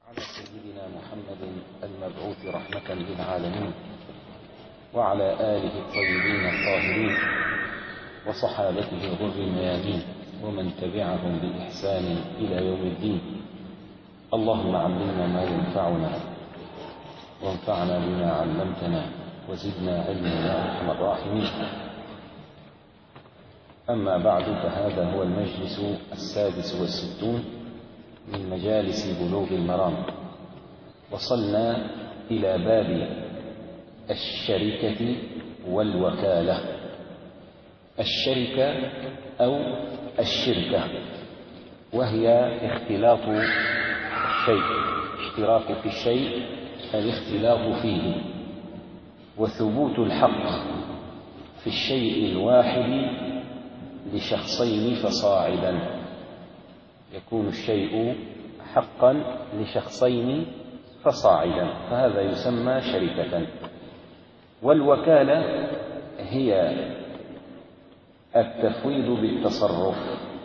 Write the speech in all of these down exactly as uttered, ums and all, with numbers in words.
على سيدنا محمد المبعوث رحمة للعالمين وعلى آله الطيبين الطاهرين وصحابته الغر الميامين ومن تبعهم بإحسان إلى يوم الدين. اللهم علمنا ما ينفعنا وانفعنا بما علمتنا وزدنا علما يا أرحم الراحمين. أما بعد، فهذا هو المجلس السادس والستون من مجالس بلوغ المرام. وصلنا إلى باب الشركة والوكالة. الشركة أو الشركة وهي اختلاط الشيء، اشتراك في الشيء، الاختلاف فيه، وثبوت الحق في الشيء الواحد لشخصين فصاعدا. يكون الشيء حقا لشخصين فصاعدا، فهذا يسمى شركة. والوكالة هي التفويض بالتصرف،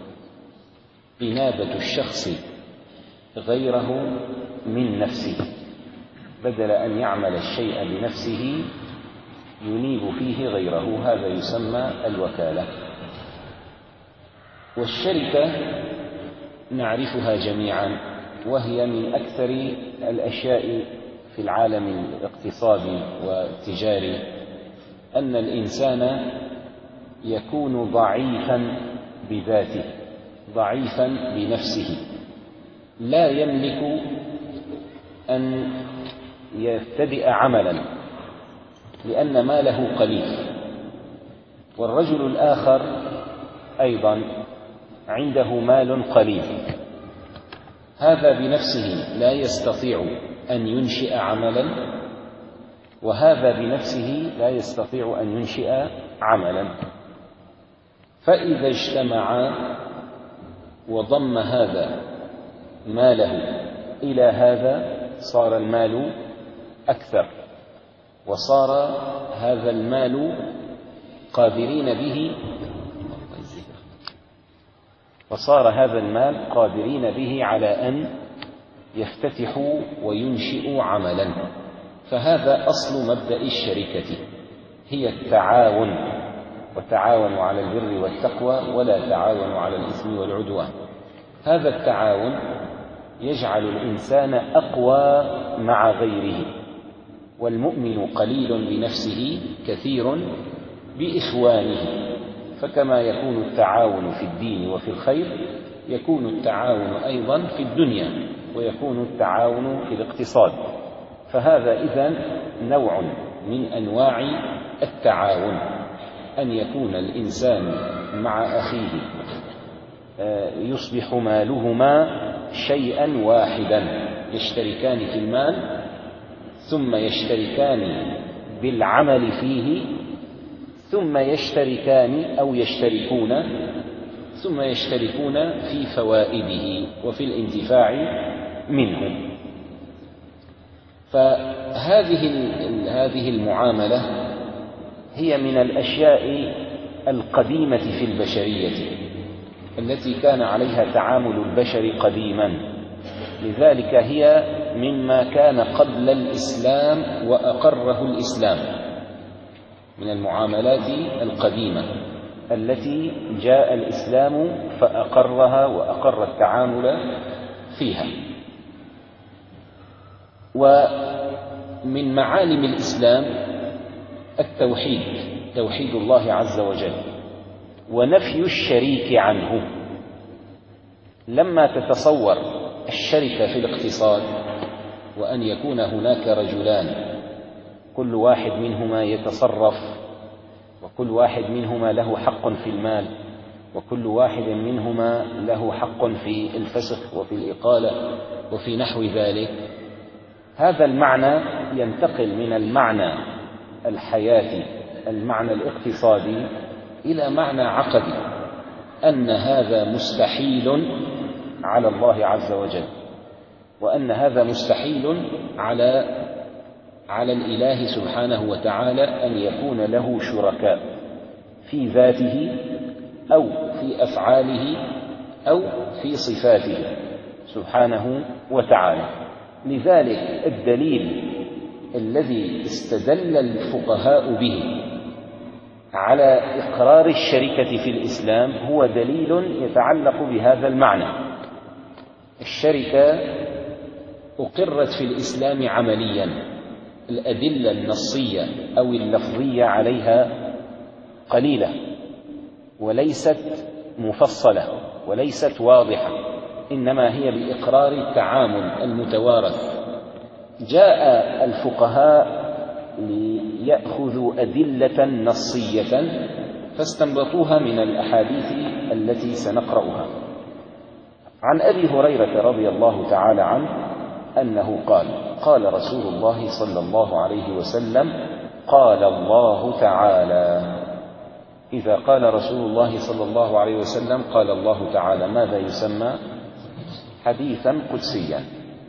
إنابة الشخص غيره من نفسه، بدل أن يعمل الشيء بنفسه ينيب فيه غيره، هذا يسمى الوكالة. والشركة نعرفها جميعا، وهي من أكثر الأشياء في العالم الاقتصادي والتجاري، أن الإنسان يكون ضعيفا بذاته، ضعيفا بنفسه، لا يملك أن يبتدئ عملا لأن ماله قليل. والرجل الآخر أيضا عنده مال قليل، هذا بنفسه لا يستطيع أن ينشئ عملا، وهذا بنفسه لا يستطيع أن ينشئ عملا. فإذا اجتمعا وضم هذا ماله إلى هذا صار المال أكثر، وصار هذا المال قادرين به وصار هذا المال قادرين به على أن يفتتحوا وينشئوا عملا. فهذا أصل مبدأ الشركة، هي التعاون، وتعاونوا على البر والتقوى ولا تعاونوا على الإثم والعدوان. هذا التعاون يجعل الإنسان أقوى مع غيره، والمؤمن قليل بنفسه كثير بإخوانه. فكما يكون التعاون في الدين وفي الخير، يكون التعاون أيضا في الدنيا، ويكون التعاون في الاقتصاد. فهذا إذن نوع من أنواع التعاون، أن يكون الإنسان مع أخيه يصبح مالهما شيئا واحدا، يشتركان في المال، ثم يشتركان بالعمل فيه، ثم يشتركان أو يشتركون ثم يشتركون في فوائده وفي الانتفاع منه. فهذه هذه المعاملة هي من الأشياء القديمة في البشرية التي كان عليها تعامل البشر قديما، لذلك هي مما كان قبل الإسلام وأقره الإسلام، من المعاملات القديمة التي جاء الإسلام فأقرها وأقر التعامل فيها. ومن معالم الإسلام التوحيد، توحيد الله عز وجل، ونفي الشريك عنه. لما تتصور الشركة في الاقتصاد، وأن يكون هناك رجلان كل واحد منهما يتصرف، وكل واحد منهما له حق في المال، وكل واحد منهما له حق في الفسخ وفي الإقالة وفي نحو ذلك، هذا المعنى ينتقل من المعنى الحياتي، المعنى الاقتصادي، إلى معنى عقدي، أن هذا مستحيل على الله عز وجل، وأن هذا مستحيل على على الإله سبحانه وتعالى أن يكون له شركاء في ذاته أو في أفعاله أو في صفاته سبحانه وتعالى. لذلك الدليل الذي استدل الفقهاء به على إقرار الشركة في الإسلام هو دليل يتعلق بهذا المعنى. الشركة أقرت في الإسلام عمليا، الأدلة النصية أو اللفظية عليها قليلة وليست مفصلة وليست واضحة، إنما هي بإقرار التعامل المتوارث. جاء الفقهاء ليأخذوا أدلة نصية فاستنبطوها من الأحاديث التي سنقرأها. عن أبي هريرة رضي الله تعالى عنه أنه قال: قال رسول الله صلى الله عليه وسلم: قال الله تعالى. إذا قال رسول الله صلى الله عليه وسلم قال الله تعالى، ماذا يسمى؟ حديثا قدسيا.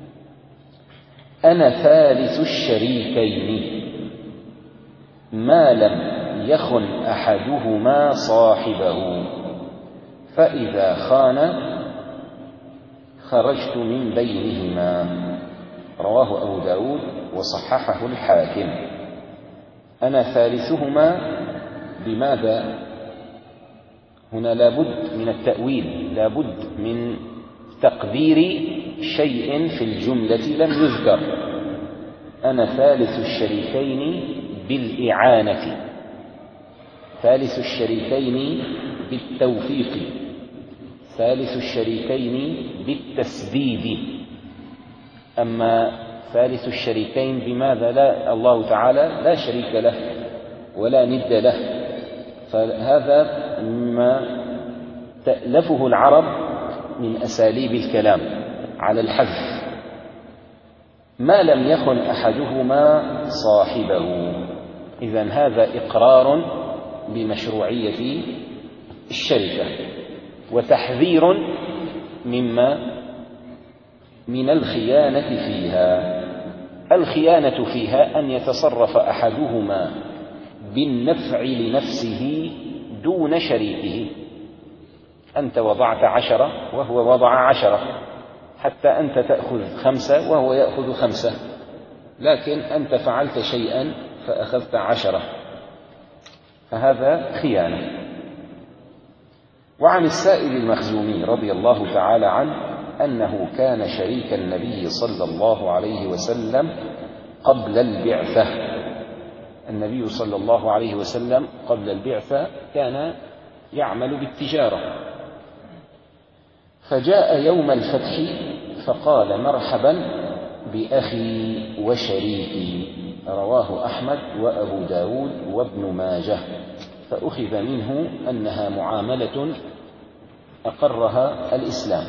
أنا ثالث الشريكين ما لم يخن أحدهما صاحبه، فإذا خان خرجت من بينهما. رواه أبو داود وصححه الحاكم. أنا ثالثهما بماذا؟ هنا لابد من التأويل، لابد من تقدير شيء في الجملة لم يذكر. أنا ثالث الشريكين بالإعانة، ثالث الشريكين بالتوفيق، ثالث الشريكين بالتسديد. أما ثالث الشريكين بماذا؟ لا، الله تعالى لا شريك له ولا ند له، فهذا مما تألفه العرب من أساليب الكلام على الحذف. ما لم يخن أحدهما صاحبه، إذن هذا إقرار بمشروعية الشركة وتحذير مما من الخيانة فيها. الخيانة فيها أن يتصرف أحدهما بالنفع لنفسه دون شريكه. أنت وضعت عشرة وهو وضع عشرة، حتى أنت تأخذ خمسة وهو يأخذ خمسة، لكن أنت فعلت شيئا فأخذت عشرة، فهذا خيانة. وعن السائب المخزومي رضي الله تعالى عنه أنه كان شريك النبي صلى الله عليه وسلم قبل البعثة. النبي صلى الله عليه وسلم قبل البعثة كان يعمل بالتجارة، فجاء يوم الفتح فقال: مرحبا بأخي وشريكي. رواه أحمد وأبو داود وابن ماجه. فأخذ منه أنها معاملة أقرها الإسلام.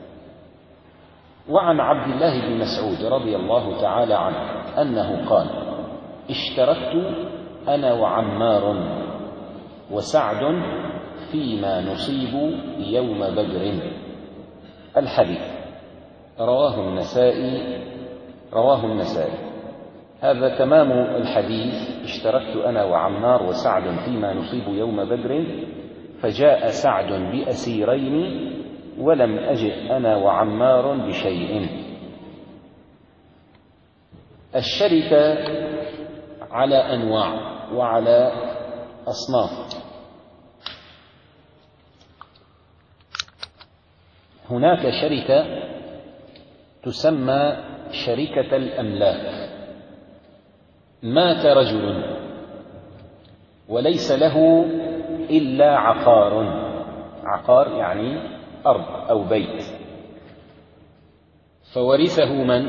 وعن عبد الله بن مسعود رضي الله تعالى عنه أنه قال: اشتركت أنا وعمار وسعد فيما نصيب يوم بدر. الحديث رواه النسائي رواه النسائي هذا تمام الحديث: اشتركت أنا وعمار وسعد فيما نصيب يوم بدر، فجاء سعد بأسيرين ولم أجئ أنا وعمار بشيء. الشركة على أنواع وعلى أصناف. هناك شركة تسمى شركة الأملاك. مات رجل وليس له إلا عقار، عقار يعني أرض أو بيت، فورثه من؟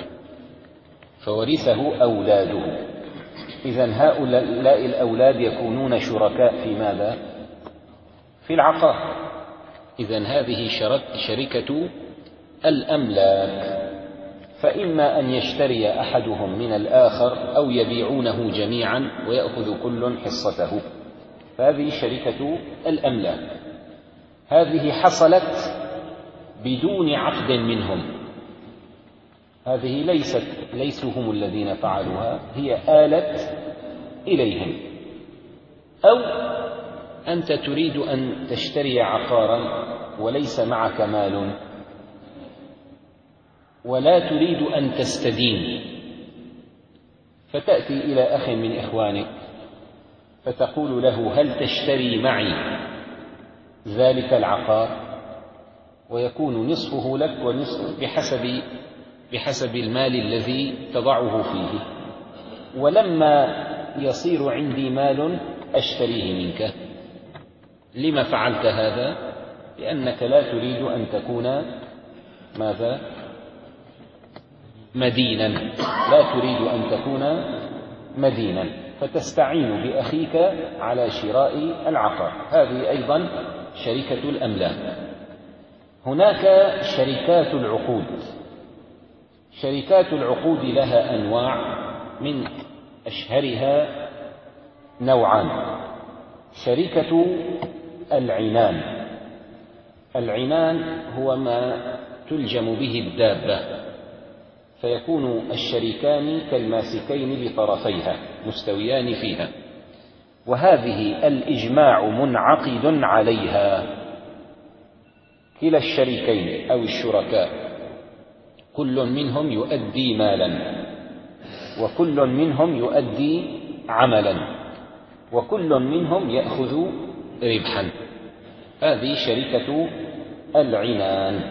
فورثه أولاده. إذن هؤلاء الأولاد يكونون شركاء في ماذا؟ في العقار. إذن هذه شركة الأملاك، فإما أن يشتري أحدهم من الآخر أو يبيعونه جميعا ويأخذ كل حصته، فهذه شركة الأملاك. هذه حصلت بدون عقد منهم، هذه ليست ليسوا هم الذين فعلوها، هي آلت إليهم. أو أنت تريد أن تشتري عقارا وليس معك مال ولا تريد أن تستدين، فتأتي إلى أخ من إخوانك فتقول له: هل تشتري معي ذلك العقار؟ ويكون نصفه لك ونصف بحسب بحسب المال الذي تضعه فيه. ولما يصير عندي مال أشتريه منك. لما فعلت هذا؟ لأنك لا تريد أن تكون ماذا؟ مدينا، لا تريد أن تكون مدينا، فتستعين بأخيك على شراء العقار. هذه أيضا شركة الأملاك. هناك شركات العقود. شركات العقود لها أنواع، من أشهرها نوعان: شركة العنان. العنان هو ما تلجم به الدابة، فيكون الشريكان كالماسكين بطرفيها مستويان فيها، وهذه الإجماع منعقد عليها. كلا الشريكين أو الشركاء كل منهم يؤدي مالا، وكل منهم يؤدي عملا، وكل منهم يأخذ ربحا. هذه شركة العنان.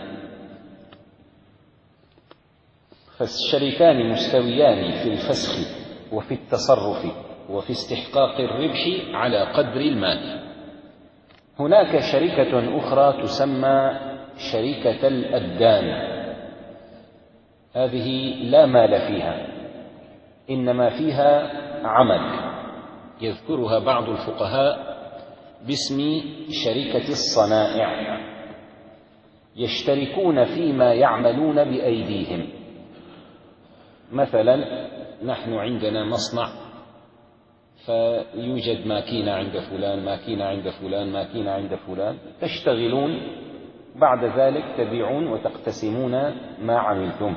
فالشريكان مستويان في الفسخ وفي التصرف وفي استحقاق الربح على قدر المال. هناك شركة أخرى تسمى شركة الأبدان. هذه لا مال فيها، إنما فيها عمل، يذكرها بعض الفقهاء باسم شركة الصنائع. يشتركون فيما يعملون بأيديهم. مثلا نحن عندنا مصنع، فيوجد ماكينة عند فلان، ماكينة عند فلان، ماكينة عند فلان، تشتغلون، بعد ذلك تبيعون وتقتسمون ما عملتم.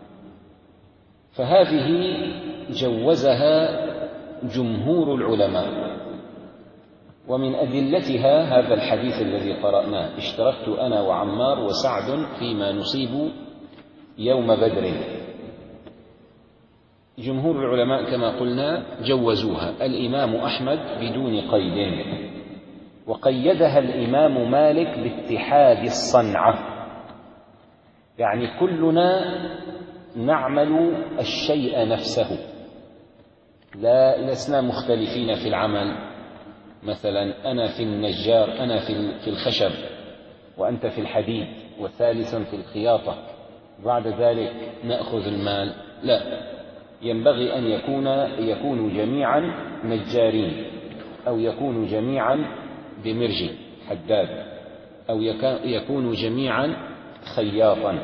فهذه جوزها جمهور العلماء، ومن أدلتها هذا الحديث الذي قرأناه: اشتركت أنا وعمار وسعد فيما نصيب يوم بدر. جمهور العلماء كما قلنا جوزوها. الإمام أحمد بدون قيد، وقيدها الإمام مالك باتحاد الصنعة، يعني كلنا نعمل الشيء نفسه، لا لسنا مختلفين في العمل. مثلا أنا في النجار، أنا في الخشب، وأنت في الحديد، وثالث في الخياطة، بعد ذلك نأخذ المال. لا، ينبغي أن يكون يكونوا جميعا نجارين، أو يكونوا جميعا بمرجي حداد، أو يكونوا جميعا خياطا.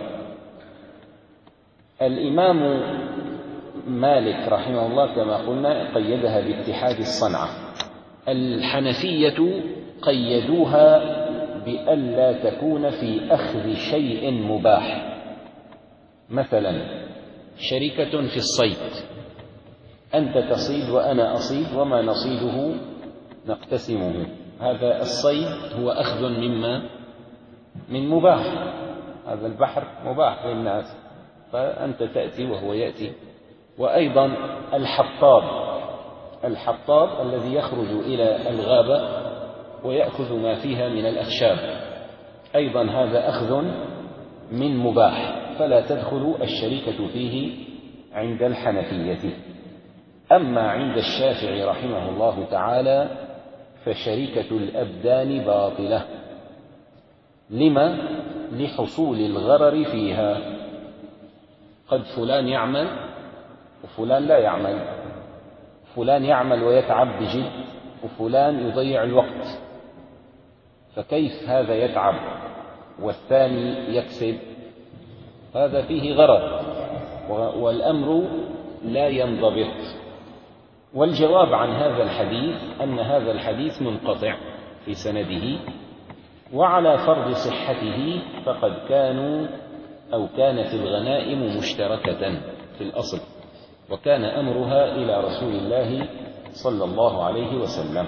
الإمام مالك رحمه الله كما قلنا قيدها باتحاد الصنعة. الحنفية قيدوها بألا تكون في أخذ شيء مباح. مثلا شركة في الصيد، أنت تصيد وأنا أصيد، وما نصيده نقتسمه. هذا الصيد هو أخذ مما من مباح، هذا البحر مباح للناس، فأنت تأتي وهو يأتي. وأيضا الحطاب، الحطاب الذي يخرج إلى الغابة ويأخذ ما فيها من الأخشاب، أيضا هذا أخذ من مباح، فلا تدخل الشركة فيه عند الحنفية. أما عند الشافعي رحمه الله تعالى فشركة الأبدان باطلة. لما؟ لحصول الغرر فيها. قد فلان يعمل وفلان لا يعمل، فلان يعمل ويتعب بجد، وفلان يضيع الوقت، فكيف هذا يتعب والثاني يكسب؟ هذا فيه غرر، والأمر لا ينضبط. والجواب عن هذا الحديث أن هذا الحديث منقطع في سنده، وعلى فرض صحته فقد كانوا أو كانت الغنائم مشتركة في الأصل، وكان أمرها إلى رسول الله صلى الله عليه وسلم.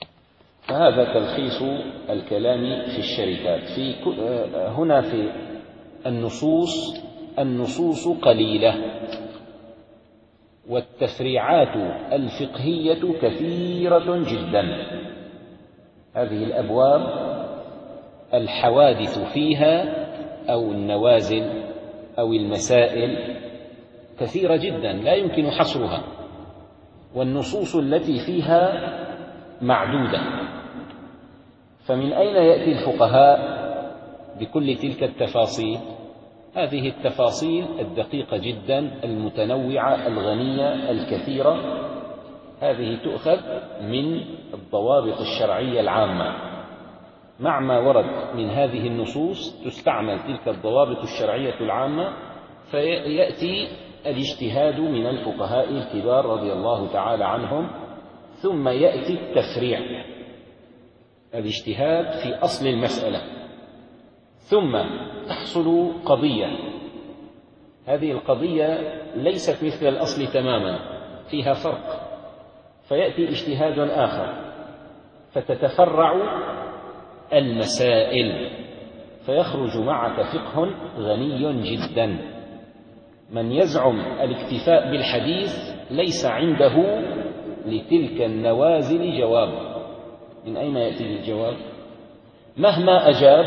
فهذا تلخيص الكلام في الشركات. في هنا في النصوص النصوص قليلة، والتفريعات الفقهية كثيرة جدا. هذه الأبواب الحوادث فيها أو النوازل أو المسائل كثيرة جدا لا يمكن حصرها، والنصوص التي فيها معدودة. فمن أين يأتي الفقهاء بكل تلك التفاصيل؟ هذه التفاصيل الدقيقة جدا المتنوعة الغنية الكثيرة، هذه تؤخذ من الضوابط الشرعية العامة. مع ما ورد من هذه النصوص تستعمل تلك الضوابط الشرعية العامة، فيأتي الاجتهاد من الفقهاء الكبار رضي الله تعالى عنهم، ثم يأتي التفريع، الاجتهاد في أصل المسألة، ثم تحصل قضية. هذه القضية ليست مثل الأصل تماما، فيها فرق، فيأتي اجتهاد آخر، فتتفرع المسائل، فيخرج معك فقه غني جدا. من يزعم الاكتفاء بالحديث ليس عنده لتلك النوازل جواب. من أين يأتي الجواب؟ مهما أجاب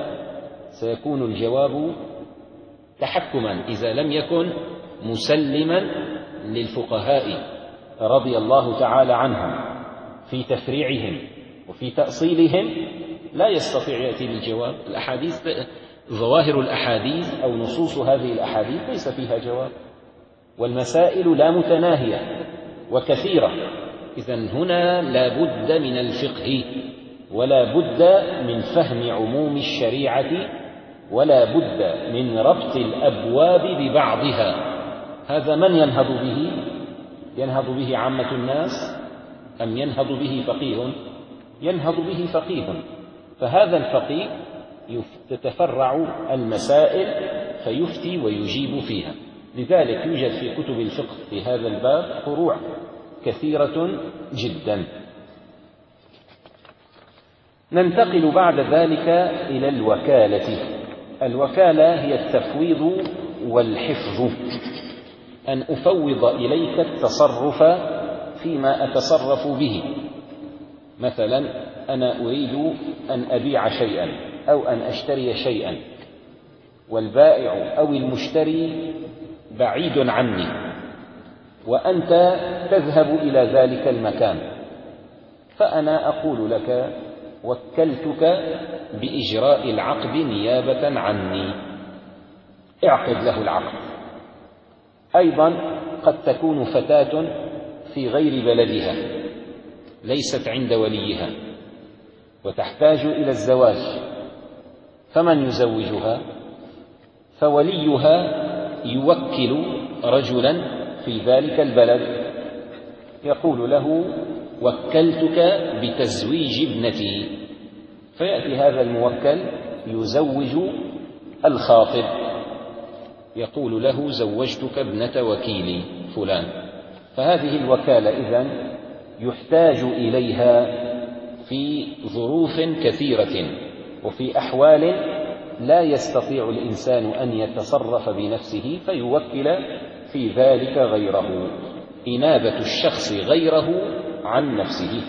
سيكون الجواب تحكما إذا لم يكن مسلما للفقهاء رضي الله تعالى عنهم في تفريعهم وفي تأصيلهم، لا يستطيع يأتي بالجواب. الأحاديث، ظواهر الأحاديث أو نصوص هذه الأحاديث ليس فيها جواب، والمسائل لا متناهية وكثيرة. إذن هنا لا بد من الفقه، ولا بد من فهم عموم الشريعة، ولا بد من ربط الأبواب ببعضها. هذا من ينهض به؟ ينهض به عامة الناس أم ينهض به فقيه؟ ينهض به فقيه. فهذا الفقيه تتفرع المسائل فيفتي ويجيب فيها. لذلك يوجد في كتب الفقه في هذا الباب فروع كثيرة جدا. ننتقل بعد ذلك إلى الوكالة. الوكالة هي التفويض والحفظ، أن أفوض إليك التصرف فيما أتصرف به. مثلا أنا أريد أن أبيع شيئا أو أن أشتري شيئا، والبائع أو المشتري بعيد عني، وأنت تذهب إلى ذلك المكان، فأنا أقول لك وكلتك بإجراء العقد نيابة عني، اعقد له العقد. أيضا قد تكون فتاة في غير بلدها، ليست عند وليها، وتحتاج إلى الزواج، فمن يزوجها؟ فوليها يوكل رجلا في ذلك البلد يقول له وكلتك بتزويج ابنتي، فيأتي هذا الموكل يزوج الخاطب، يقول له زوجتك ابنة وكيلي فلان. فهذه الوكالة إذن يحتاج إليها في ظروف كثيرة وفي أحوال لا يستطيع الإنسان أن يتصرف بنفسه، فيوكل في ذلك غيره، إنابة الشخص غيره عن نفسه.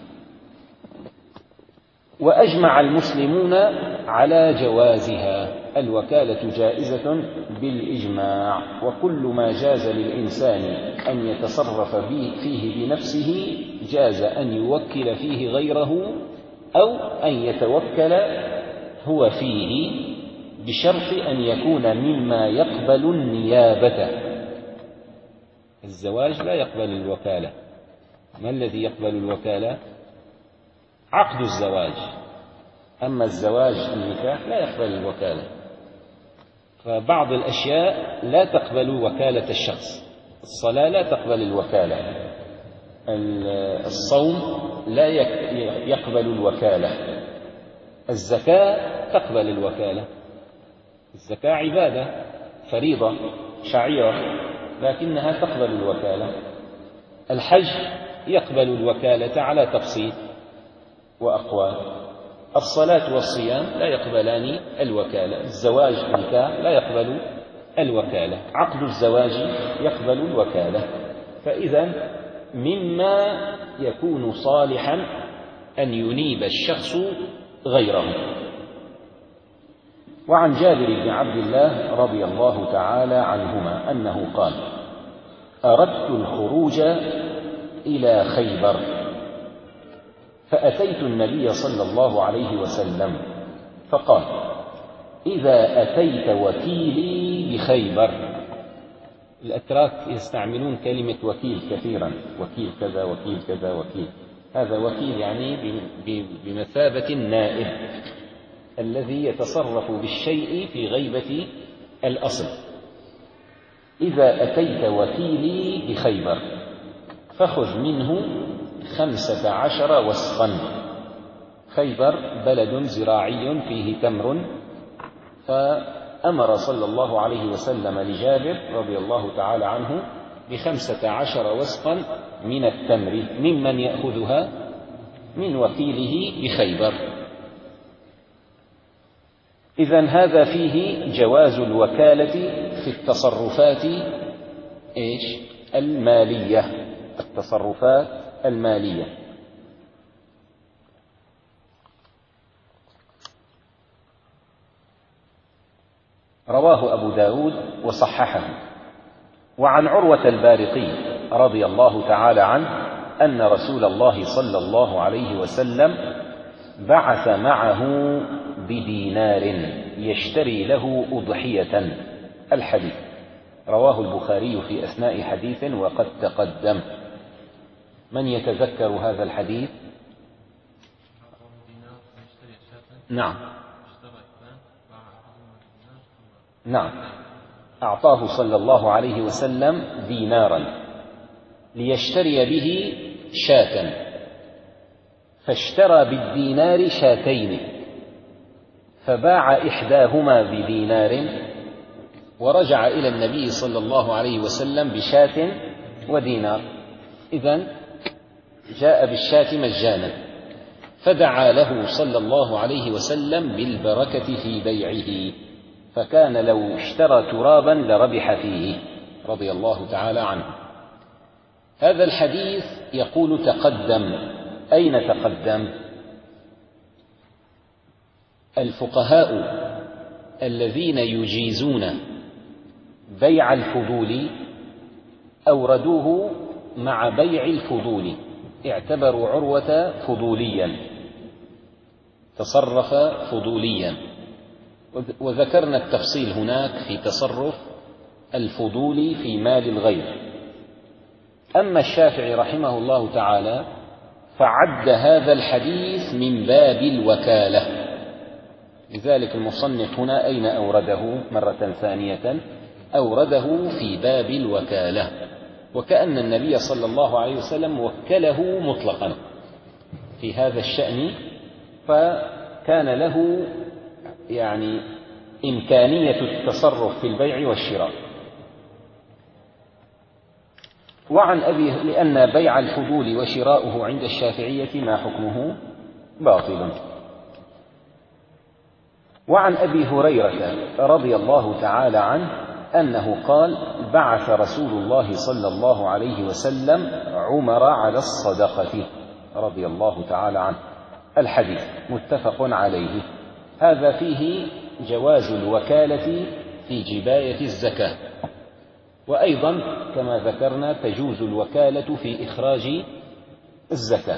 وأجمع المسلمون على جوازها. الوكالة جائزة بالإجماع، وكل ما جاز للإنسان أن يتصرف فيه بنفسه جاز أن يوكل فيه غيره، أو أن يتوكل هو فيه، بشرط أن يكون مما يقبل النيابة. الزواج لا يقبل الوكالة. ما الذي يقبل الوكالة؟ عقد الزواج، أما الزواج النكاح لا يقبل الوكالة. فبعض الأشياء لا تقبل وكالة الشخص. الصلاة لا تقبل الوكالة، الصوم لا يقبل الوكالة، الزكاة تقبل الوكالة. الزكاة عبادة فريضة شعيرة لكنها تقبل الوكالة. الحج يقبل الوكالة على تفصيل وأقوال. الصلاة والصيام لا يقبلان الوكالة، الزواج نكاح لا يقبل الوكالة، عقد الزواج يقبل الوكالة. فإذا مما يكون صالحا أن ينيب الشخص غيره. وعن جابر بن عبد الله رضي الله تعالى عنهما أنه قال: أردت الخروج إلى خيبر فأتيت النبي صلى الله عليه وسلم فقال: إذا أتيت وكيلي بخيبر. الأتراك يستعملون كلمة وكيل كثيرا، وكيل كذا وكيل كذا وكيل، هذا وكيل يعني بمثابة النائب الذي يتصرف بالشيء في غيبة الأصل. إذا أتيت وكيلي بخيبر فخذ منه خمسة عشر وسقا. خيبر بلد زراعي فيه تمر، فأمر صلى الله عليه وسلم لجابر رضي الله تعالى عنه بخمسة عشر وسقا من التمر، ممن يأخذها؟ من وكيله بخيبر. إذن هذا فيه جواز الوكالة في التصرفات إيش؟ المالية، التصرفات المالية. رواه أبو داود وصححه. وعن عروة البارقي رضي الله تعالى عنه أن رسول الله صلى الله عليه وسلم بعث معه بدينار يشتري له أضحية. الحديث رواه البخاري في أثناء حديث وقد تقدم. من يتذكر هذا الحديث؟ نعم نعم أعطاه صلى الله عليه وسلم دينارا ليشتري به شاة، فاشترى بالدينار شاتين، فباع إحداهما بدينار ورجع إلى النبي صلى الله عليه وسلم بشاة ودينار. إذن جاء بالشاة مجانا، فدعا له صلى الله عليه وسلم بالبركة في بيعه، فكان لو اشترى ترابا لربح فيه رضي الله تعالى عنه. هذا الحديث يقول تقدم. أين تقدم؟ الفقهاء الذين يجيزون بيع الفضول أوردوه مع بيع الفضول، اعتبروا عروة فضوليا، تصرف فضوليا، وذكرنا التفصيل هناك في تصرف الفضول في مال الغير. أما الشافعي رحمه الله تعالى فعد هذا الحديث من باب الوكالة، لذلك المصنف هنا أين أورده مرة ثانية؟ أورده في باب الوكالة، وكأن النبي صلى الله عليه وسلم وكله مطلقا في هذا الشأن، فكان له يعني إمكانية التصرف في البيع والشراء. وعن أبي لأن بيع الفضول وشراؤه عند الشافعية ما حكمه؟ باطل. وعن أبي هريرة رضي الله تعالى عنه أنه قال: بعث رسول الله صلى الله عليه وسلم عمر على الصدقة رضي الله تعالى عنه. الحديث متفق عليه. هذا فيه جواز الوكالة في جباية الزكاة، وأيضا كما ذكرنا تجوز الوكالة في إخراج الزكاة.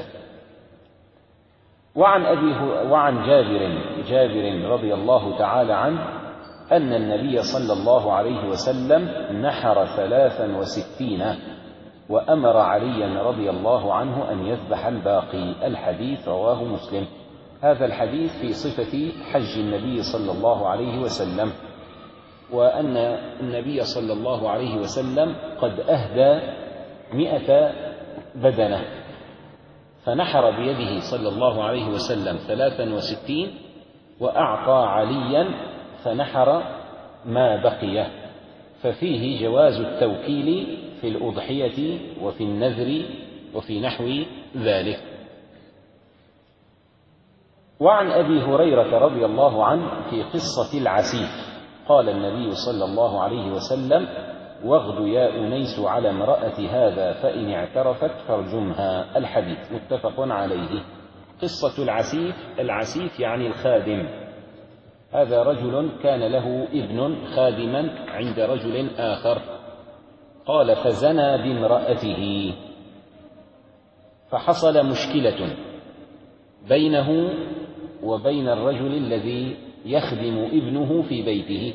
وعن أبي وعن جابر جابر رضي الله تعالى عنه أن النبي صلى الله عليه وسلم نحر ثلاثا وستين وأمر عليا رضي الله عنه أن يذبح الباقي. الحديث رواه مسلم. هذا الحديث في صفة حج النبي صلى الله عليه وسلم، وأن النبي صلى الله عليه وسلم قد أهدى مئة بدنة، فنحر بيده صلى الله عليه وسلم ثلاثا وستين وأعطى عليا فنحر ما بقي، ففيه جواز التوكيل في الأضحية وفي النذر وفي نحو ذلك. وعن أبي هريرة رضي الله عنه في قصة العسيف قال النبي صلى الله عليه وسلم: واغد يا أنيس على امرأة هذا فإن اعترفت فارجمها. الحديث متفق عليه. قصة العسيف، العسيف يعني الخادم. هذا رجل كان له ابن خادما عند رجل آخر، قال فزنى بامرأته، فحصل مشكلة بينه وبين الرجل الذي يخدم ابنه في بيته،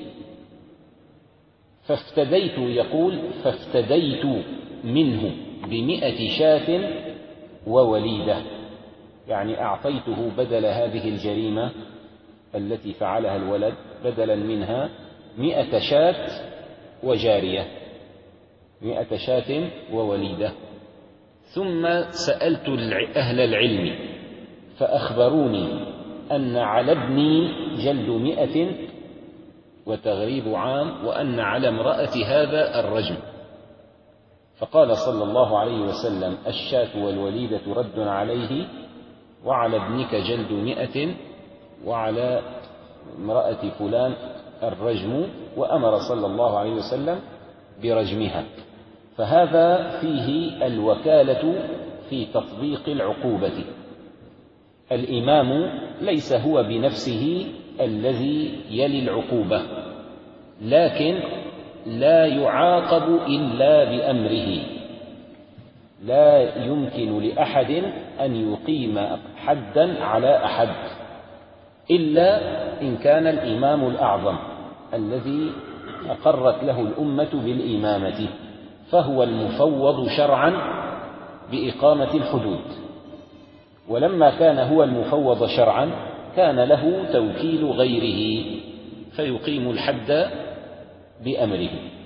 فافتديت، يقول فافتديت منه بمئة شاة ووليدة، يعني أعطيته بدل هذه الجريمة التي فعلها الولد بدلا منها مئة شاة وجارية، مئة شاة ووليدة. ثم سألت أهل العلم فأخبروني أن على ابني جلد مئة وتغريب عام، وأن على امرأة هذا الرجم. فقال صلى الله عليه وسلم: الشاة والوليدة رد عليه، وعلى ابنك جلد مئة، وعلى امرأة فلان الرجم، وأمر صلى الله عليه وسلم برجمها. فهذا فيه الوكالة في تطبيق العقوبة. الإمام ليس هو بنفسه الذي يلي العقوبة، لكن لا يعاقب إلا بأمره. لا يمكن لأحد أن يقيم حدا على أحد إلا إن كان الإمام الأعظم الذي أقرت له الأمة بالإمامة، فهو المفوض شرعا بإقامة الحدود. ولما كان هو المفوض شرعا كان له توكيل غيره فيقيم الحد بأمره.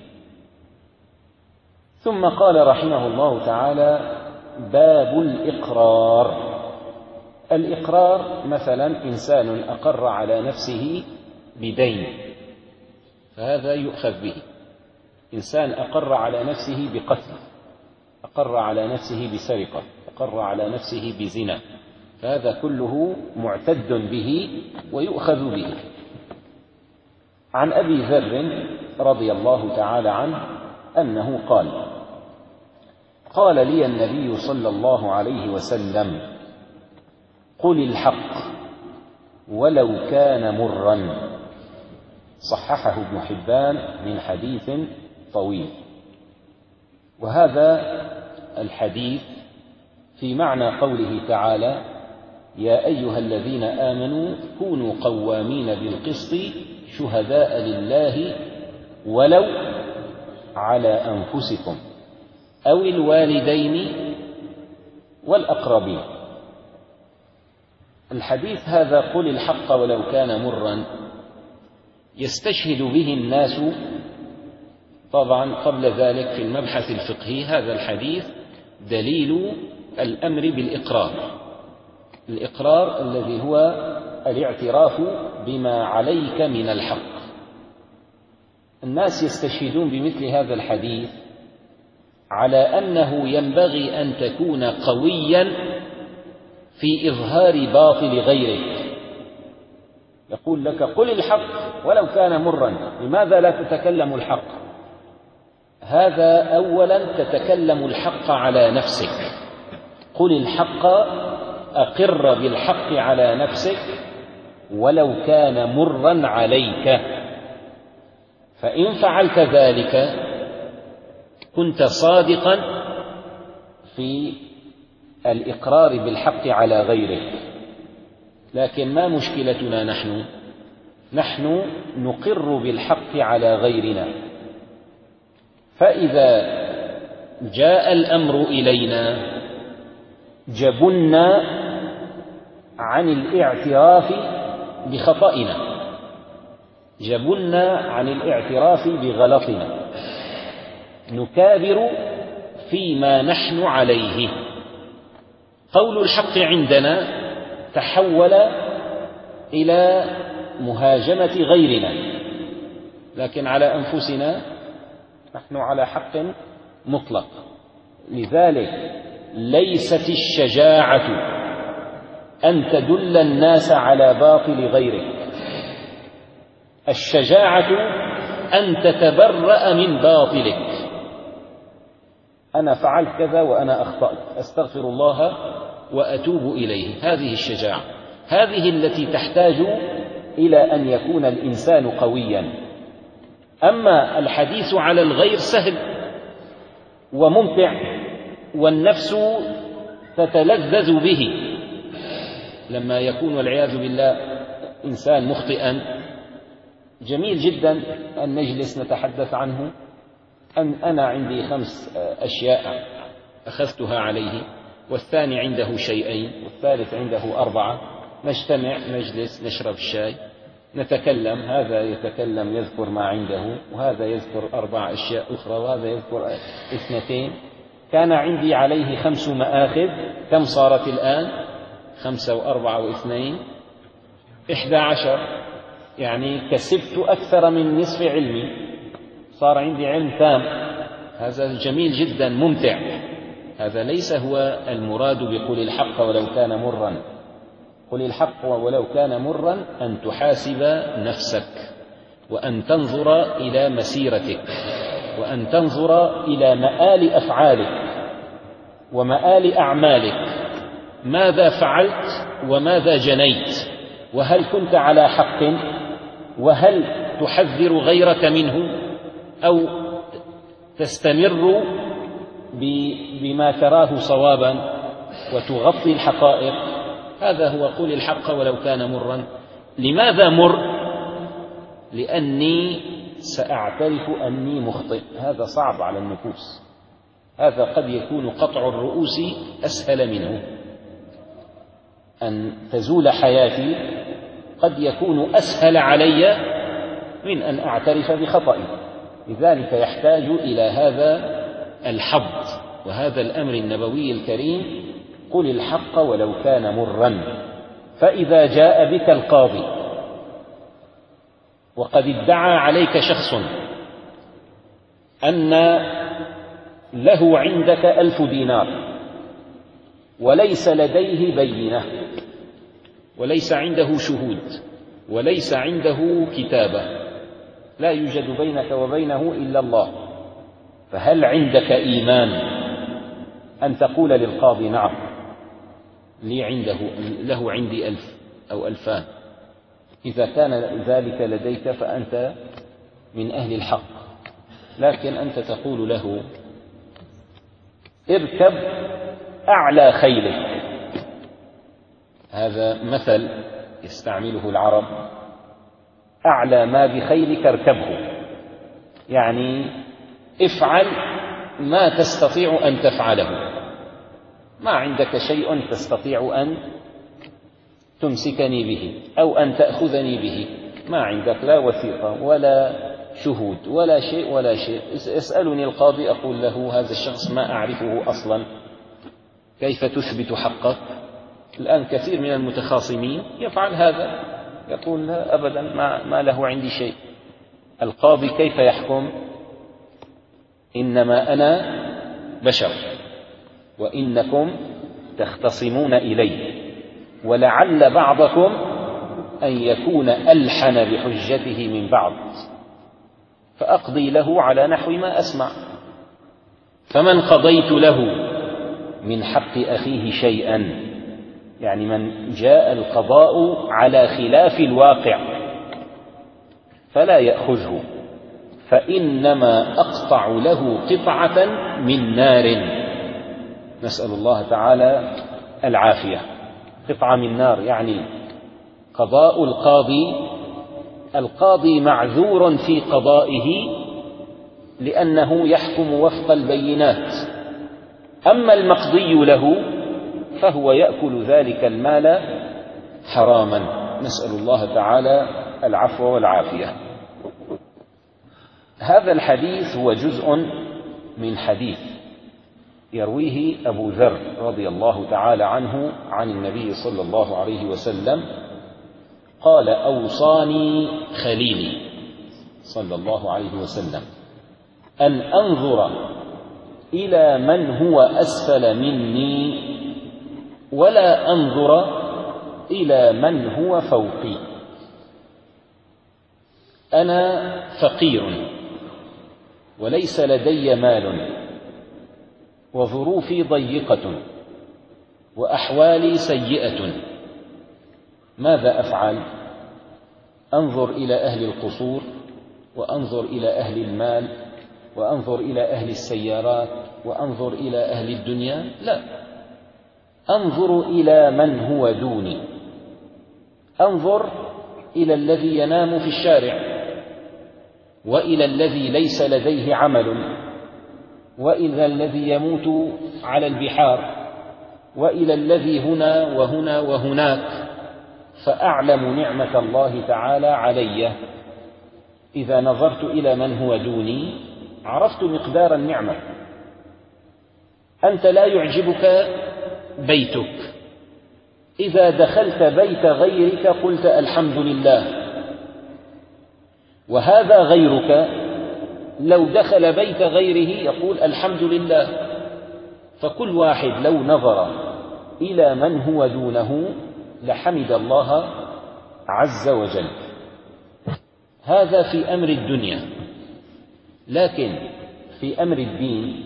ثم قال رحمه الله تعالى: باب الإقرار. الإقرار مثلا إنسان أقر على نفسه بدين، فهذا يؤخذ به. إنسان أقر على نفسه بقتل، أقر على نفسه بسرقة، أقر على نفسه بزنا، فهذا كله معتد به ويؤخذ به. عن أبي ذر رضي الله تعالى عنه أنه قال: قال لي النبي صلى الله عليه وسلم: قل الحق ولو كان مرا. صححه ابن حبان من حديث طويل. وهذا الحديث في معنى قوله تعالى: يا أيها الذين آمنوا كونوا قوامين بالقسط شهداء لله ولو على أنفسكم أو الوالدين والأقربين. الحديث هذا قل الحق ولو كان مرا يستشهد به الناس. طبعا قبل ذلك في المبحث الفقهي هذا الحديث دليل الأمر بالإقرار، الإقرار الذي هو الاعتراف بما عليك من الحق. الناس يستشهدون بمثل هذا الحديث على أنه ينبغي أن تكون قويا في إظهار باطل غيرك. يقول لك قل الحق ولو كان مرا، لماذا لا تتكلم الحق؟ هذا أولا تتكلم الحق على نفسك. قل الحق، أقر بالحق على نفسك ولو كان مرا عليك، فإن فعلت ذلك كنت صادقا في الإقرار بالحق على غيرك. لكن ما مشكلتنا نحن؟ نحن نقر بالحق على غيرنا، فإذا جاء الأمر إلينا جبنا عن الاعتراف بخطئنا، جبنا عن الاعتراف بغلطنا، نكابر فيما نحن عليه. قول الحق عندنا تحول إلى مهاجمة غيرنا، لكن على أنفسنا نحن على حق مطلق. لذلك ليست الشجاعة أن تدل الناس على باطل غيرك. الشجاعة أن تتبرأ من باطلك. أنا فعلت كذا وأنا أخطأت، أستغفر الله وأتوب إليه. هذه الشجاعة، هذه التي تحتاج إلى أن يكون الإنسان قويا. أما الحديث على الغير سهل وممتع والنفس تتلذذ به. لما يكون والعياذ بالله إنسان مخطئا، جميل جدا أن نجلس نتحدث عنه، أن أنا عندي خمس أشياء أخذتها عليه، والثاني عنده شيئين، والثالث عنده أربعة. نجتمع، نجلس، نشرب الشاي، نتكلم، هذا يتكلم يذكر ما عنده، وهذا يذكر أربع أشياء أخرى، وهذا يذكر اثنتين. كان عندي عليه خمس مآخذ، كم صارت الآن؟ خمسة وأربعة واثنين، إحدى عشر. يعني كسبت أكثر من نصف علمي، صار عندي علم تام. هذا جميل جدا، ممتع. هذا ليس هو المراد بقول الحق ولو كان مرا. قل الحق ولو كان مرا أن تحاسب نفسك، وأن تنظر إلى مسيرتك، وأن تنظر إلى مآل أفعالك ومآل أعمالك. ماذا فعلت وماذا جنيت، وهل كنت على حق، وهل تحذر غيرك منه أو تستمر بما تراه صوابا وتغطي الحقائق. هذا هو قول الحق ولو كان مرا. لماذا مر؟ لأني سأعترف أني مخطئ. هذا صعب على النفوس، هذا قد يكون قطع الرؤوس أسهل منه. أن تزول حياتي قد يكون أسهل علي من أن أعترف بخطئي. لذلك يحتاج إلى هذا الحظ وهذا الأمر النبوي الكريم: قل الحق ولو كان مرا. فإذا جاء بك القاضي وقد ادعى عليك شخص أن له عندك ألف دينار وليس لديه بينة وليس عنده شهود وليس عنده كتابة، لا يوجد بينك وبينه إلا الله، فهل عندك إيمان أن تقول للقاضي: نعم لي عنده له عندي ألف أو ألفان؟ إذا كان ذلك لديك فأنت من أهل الحق. لكن أنت تقول له: اركب أعلى خيلك. هذا مثل يستعمله العرب: أعلى ما بخيلك اركبه، يعني افعل ما تستطيع أن تفعله. ما عندك شيء تستطيع أن تمسكني به أو أن تأخذني به، ما عندك لا وثيقة ولا شهود ولا شيء ولا شيء. يسألني القاضي أقول له: هذا الشخص ما أعرفه أصلا، كيف تثبت حقك؟ الآن كثير من المتخاصمين يفعل هذا، يقول: لا أبدا ما, ما له عندي شيء. القاضي كيف يحكم؟ إنما أنا بشر وإنكم تختصمون إلي، ولعل بعضكم أن يكون ألحن بحجته من بعض، فأقضي له على نحو ما أسمع. فمن قضيت له من حق أخيه شيئا، يعني من جاء القضاء على خلاف الواقع، فلا يأخذه، فإنما أقطع له قطعة من نار. نسأل الله تعالى العافية. قطعة من نار يعني قضاء القاضي، القاضي معذور في قضائه لأنه يحكم وفق البينات. أما المقضي له فهو يأكل ذلك المال حراما. نسأل الله تعالى العفو والعافية. هذا الحديث هو جزء من حديث يرويه أبو ذر رضي الله تعالى عنه عن النبي صلى الله عليه وسلم قال: أوصاني خليلي صلى الله عليه وسلم أن أنظر إلى من هو أسفل مني ولا أنظر إلى من هو فوقي. أنا فقير وليس لدي مال وظروفي ضيقة وأحوالي سيئة، ماذا أفعل؟ أنظر إلى أهل القصور، وأنظر إلى أهل المال، وأنظر إلى أهل السيارات، وأنظر إلى أهل الدنيا؟ لا، أنظر إلى من هو دوني. أنظر إلى الذي ينام في الشارع، وإلى الذي ليس لديه عمل، وإلى الذي يموت على البحار، وإلى الذي هنا وهنا وهناك، فأعلم نعمة الله تعالى علي. إذا نظرت إلى من هو دوني عرفت مقدار النعمة. أنت لا يعجبك بيتك، إذا دخلت بيت غيرك قلت الحمد لله، وهذا غيرك لو دخل بيت غيره يقول الحمد لله. فكل واحد لو نظر إلى من هو دونه لحمد الله عز وجل. هذا في أمر الدنيا. لكن في أمر الدين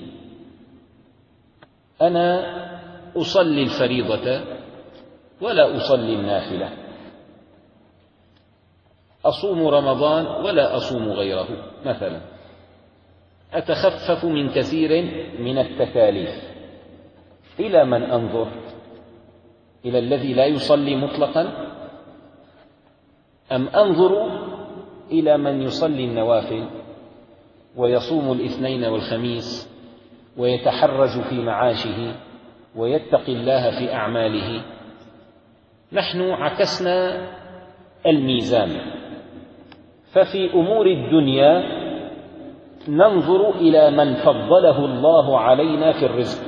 أنا أصلي الفريضة ولا أصلي النافلة، أصوم رمضان ولا أصوم غيره مثلا، أتخفف من كثير من التكاليف. إلى من أنظر؟ إلى الذي لا يصلي مطلقا، أم أنظر إلى من يصلي النوافل ويصوم الاثنين والخميس ويتحرز في معاشه ويتقي الله في أعماله؟ نحن عكسنا الميزان. ففي أمور الدنيا ننظر إلى من فضله الله علينا في الرزق،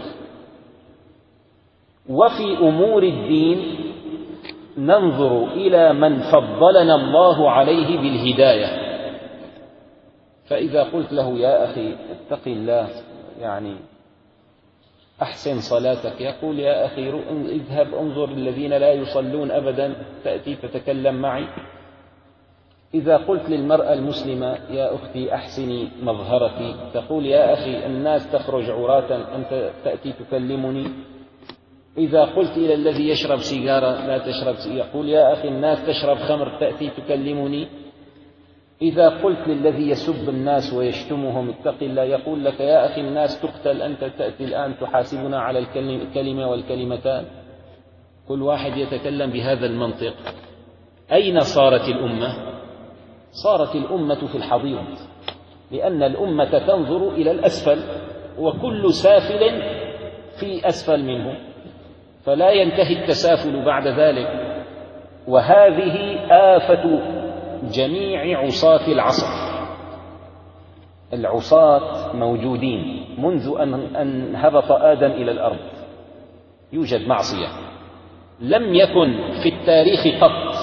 وفي أمور الدين ننظر إلى من فضلنا الله عليه بالهداية. فإذا قلت له يا أخي اتق الله، يعني أحسن صلاتك، يقول يا أخي اذهب انظر الذين لا يصلون أبدا تأتي تتكلم معي. إذا قلت للمرأة المسلمة يا أختي أحسني مظهرك، تقول يا أخي الناس تخرج عراة أنت تأتي تكلمني. إذا قلت إلى الذي يشرب سيجارة لا تشرب سيجارة، يقول يا أخي الناس تشرب خمر تأتي تكلمني. إذا قلت للذي يسب الناس ويشتمهم اتق الله، يقول لك يا أخي الناس تقتل أنت تأتي الآن تحاسبنا على الكلمة والكلمتان. كل واحد يتكلم بهذا المنطق. أين صارت الأمة؟ صارت الأمة في الحضيض، لأن الأمة تنظر إلى الأسفل وكل سافل في أسفل منه، فلا ينتهي التسافل بعد ذلك. وهذه آفة جميع عصاة العصر. العصاة موجودين منذ أن هبط آدم إلى الأرض، يوجد معصية. لم يكن في التاريخ قط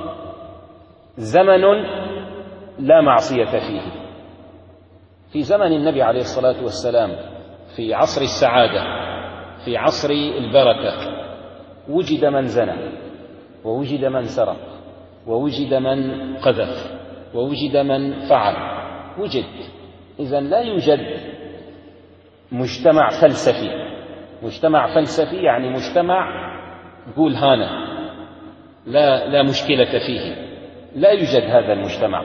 زمن لا معصية فيه. في زمن النبي عليه الصلاة والسلام، في عصر السعادة، في عصر البركة، وجد من زنى، ووجد من سرق، ووجد من قذف، ووجد من فعل، وجد. إذن لا يوجد مجتمع فلسفي. مجتمع فلسفي يعني مجتمع قول هانا لا, لا مشكلة فيه، لا يوجد هذا المجتمع.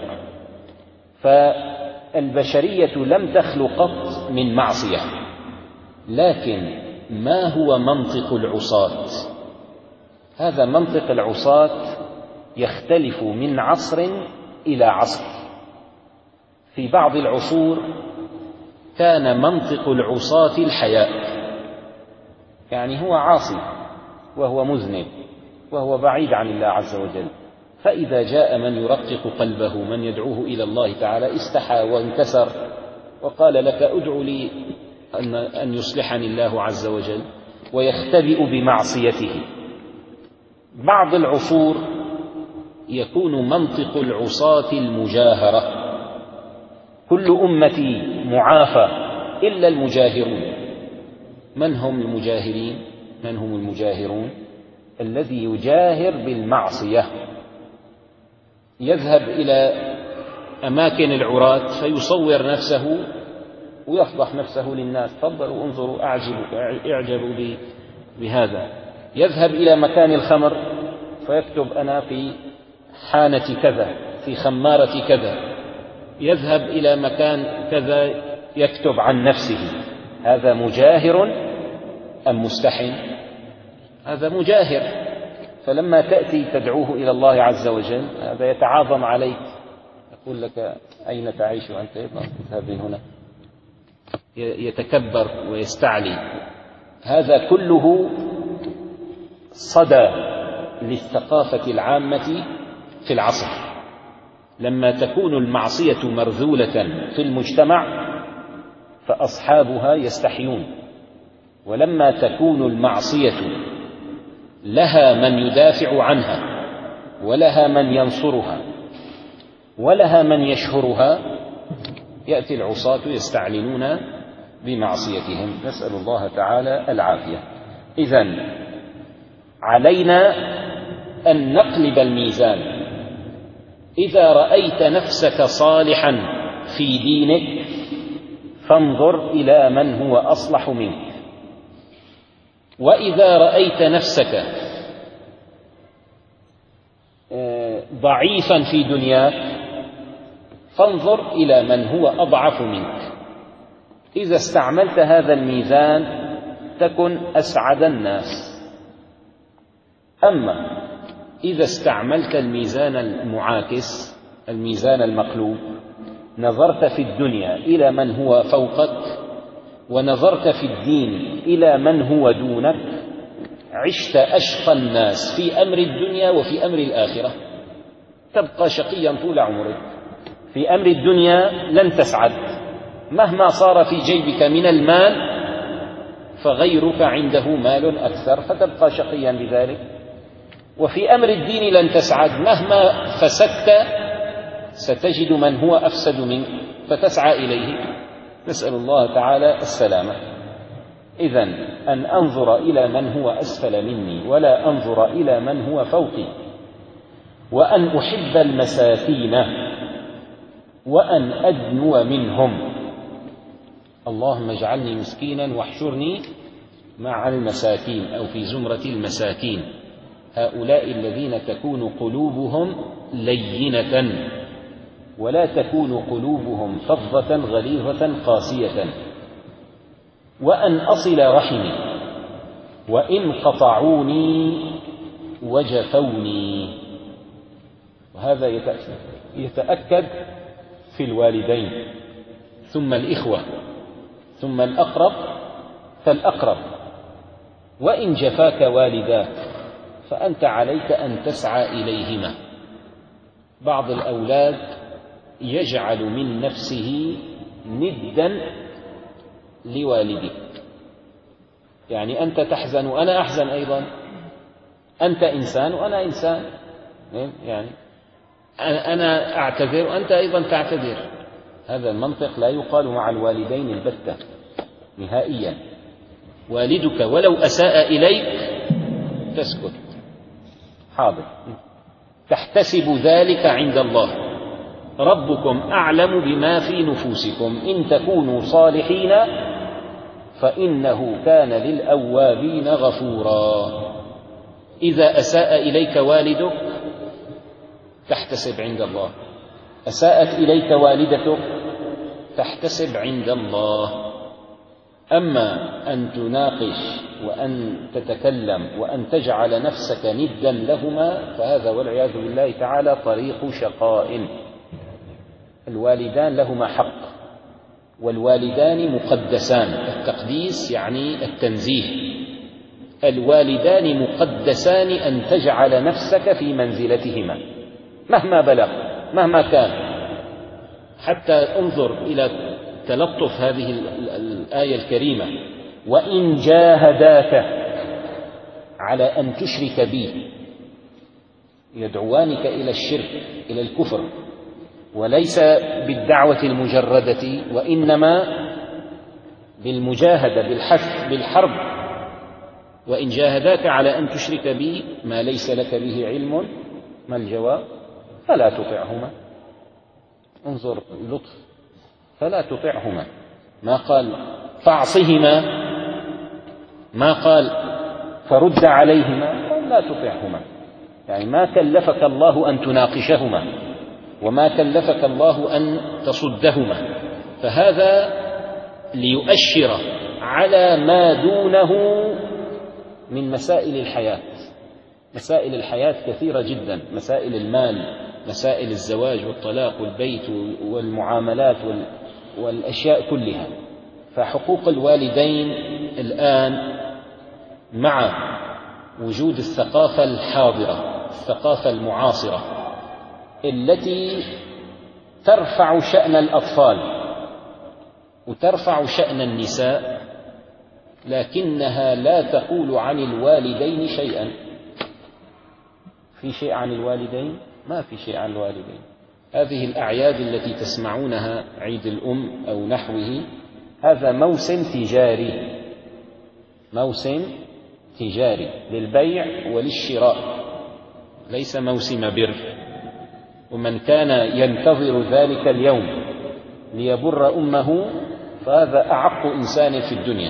فالبشرية لم تخلق قط من معصية. لكن ما هو منطق العصاة؟ هذا منطق العصاة يختلف من عصر إلى عصر. في بعض العصور كان منطق العصاة الحياء، يعني هو عاصي وهو مذنب وهو بعيد عن الله عز وجل، فإذا جاء من يرقق قلبه، من يدعوه إلى الله تعالى، استحى وانكسر وقال لك ادعو لي أن يصلحني الله عز وجل، ويختبئ بمعصيته. بعض العصور يكون منطق العصاة المجاهرة، كل أمتي معافى إلا المجاهرون. من هم المجاهرين؟ من هم المجاهرون؟ الذي يجاهر بالمعصية، يذهب إلى أماكن العراة فيصور نفسه ويفضح نفسه للناس، تفضلوا انظروا أعجبوا اعجبوا بهذا. يذهب إلى مكان الخمر فيكتب أنا في حانة كذا، في خمارة كذا. يذهب إلى مكان كذا يكتب عن نفسه. هذا مجاهر أم مستحن؟ هذا مجاهر. فلما تأتي تدعوه إلى الله عز وجل هذا يتعاظم عليك، يقول لك أين تعيش وأنت اذهب من هنا، يتكبر ويستعلي. هذا كله صدى للثقافة العامة في العصر. لما تكون المعصية مرذولة في المجتمع فأصحابها يستحيون، ولما تكون المعصية لها من يدافع عنها ولها من ينصرها ولها من يشهرها يأتي العصاة يستعلنون بمعصيتهم، نسأل الله تعالى العافية. إذن علينا أن نقلب الميزان. إذا رأيت نفسك صالحا في دينك فانظر إلى من هو أصلح منك، وإذا رأيت نفسك ضعيفا في دنياك فانظر إلى من هو أضعف منك. إذا استعملت هذا الميزان تكن أسعد الناس. أما إذا استعملت الميزان المعاكس، الميزان المقلوب، نظرت في الدنيا إلى من هو فوقك ونظرت في الدين إلى من هو دونك، عشت أشقى الناس في أمر الدنيا وفي أمر الآخرة. تبقى شقيا طول عمرك. في أمر الدنيا لن تسعد مهما صار في جيبك من المال، فغيرك عنده مال أكثر فتبقى شقيا بذلك. وفي أمر الدين لن تسعد مهما فسدت، ستجد من هو أفسد منك فتسعى إليه. نسأل الله تعالى السلامة. إذن أن أنظر إلى من هو أسفل مني ولا أنظر إلى من هو فوقي، وأن أحب المساكين وأن أدنو منهم. اللهم اجعلني مسكينا واحشرني مع المساكين أو في زمرة المساكين، هؤلاء الذين تكون قلوبهم لينة ولا تكون قلوبهم فظة غليظة قاسية. وأن أصل رحمي وإن قطعوني وجفوني. وهذا يتأكد في الوالدين ثم الإخوة ثم الأقرب فالأقرب. وإن جفاك والداك فأنت عليك أن تسعى إليهما. بعض الأولاد يجعل من نفسه ندا لوالدك، يعني أنت تحزن وأنا أحزن أيضا، أنت إنسان وأنا إنسان، يعني أنا أعتذر وأنت أيضا تعتذر. هذا المنطق لا يقال مع الوالدين البتة نهائيا. والدك ولو أساء إليك تسكت، حاضر، تحتسب ذلك عند الله. ربكم أعلم بما في نفوسكم إن تكونوا صالحين فإنه كان للأوابين غفورا. إذا أساء إليك والدك تحتسب عند الله، أساءت إليك والدتك تحتسب عند الله. أما أن تناقش وأن تتكلم وأن تجعل نفسك ندا لهما فهذا والعياذ بالله تعالى طريق شقاء. الوالدان لهما حق، والوالدان مقدسان. التقديس يعني التنزيه. الوالدان مقدسان أن تجعل نفسك في منزلتهما مهما بلغ مهما كان. حتى انظر إلى تلطف هذه الآية الكريمة: وإن جاهداك على أن تشرك بي، يدعوانك إلى الشرك إلى الكفر، وليس بالدعوة المجردة وإنما بالمجاهدة بالحث بالحرب وإن جاهداك على أن تشرك بي ما ليس لك به علم، ما الجواب؟ فلا تطعهما. انظر اللطف، فلا تطعهما، ما قال فاعصهما، ما قال فرد عليهما، قال لا تطعهما. يعني ما كلفك الله أن تناقشهما، وما كلفك الله أن تصدهما، فهذا ليؤشر على ما دونه من مسائل الحياة. مسائل الحياة كثيرة جدا، مسائل المال، مسائل الزواج والطلاق والبيت والمعاملات والأشياء كلها. فحقوق الوالدين الآن مع وجود الثقافة الحاضرة، الثقافة المعاصرة التي ترفع شأن الأطفال وترفع شأن النساء، لكنها لا تقول عن الوالدين شيئا. في شيء عن الوالدين؟ ما في شيء عن الوالدين. هذه الأعياد التي تسمعونها، عيد الأم أو نحوه، هذا موسم تجاري، موسم تجاري للبيع وللشراء، ليس موسم بر. ومن كان ينتظر ذلك اليوم ليبر أمه فهذا أعق إنسان في الدنيا.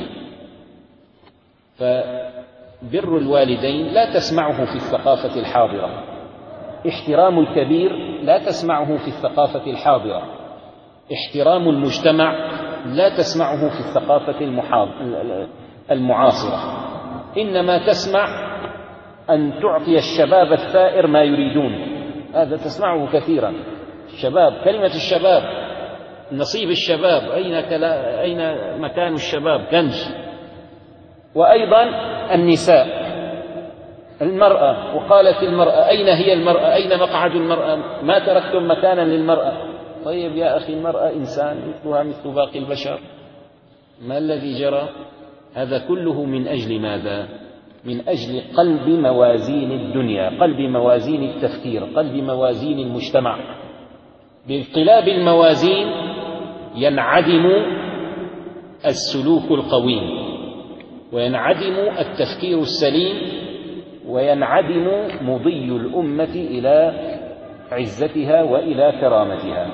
فبر الوالدين لا تسمعه في الثقافة الحاضرة، احترام الكبير لا تسمعه في الثقافة الحاضرة، احترام المجتمع لا تسمعه في الثقافة المعاصرة. إنما تسمع أن تعطي الشباب الثائر ما يريدون، هذا تسمعه كثيرا. الشباب، كلمة الشباب، نصيب الشباب، أين, كلا أين مكان الشباب؟ كنز. وأيضا النساء، المرأة، وقالت المرأة، أين هي المرأة؟ أين مقعد المرأة؟ ما تركتم مكانا للمرأة. طيب يا أخي، المرأة إنسان مثلها مثل باقي البشر، ما الذي جرى؟ هذا كله من أجل ماذا؟ من أجل قلب موازين الدنيا، قلب موازين التفكير، قلب موازين المجتمع. بانقلاب الموازين ينعدم السلوك القويم، وينعدم التفكير السليم، وينعدم مضي الأمة إلى عزتها وإلى كرامتها.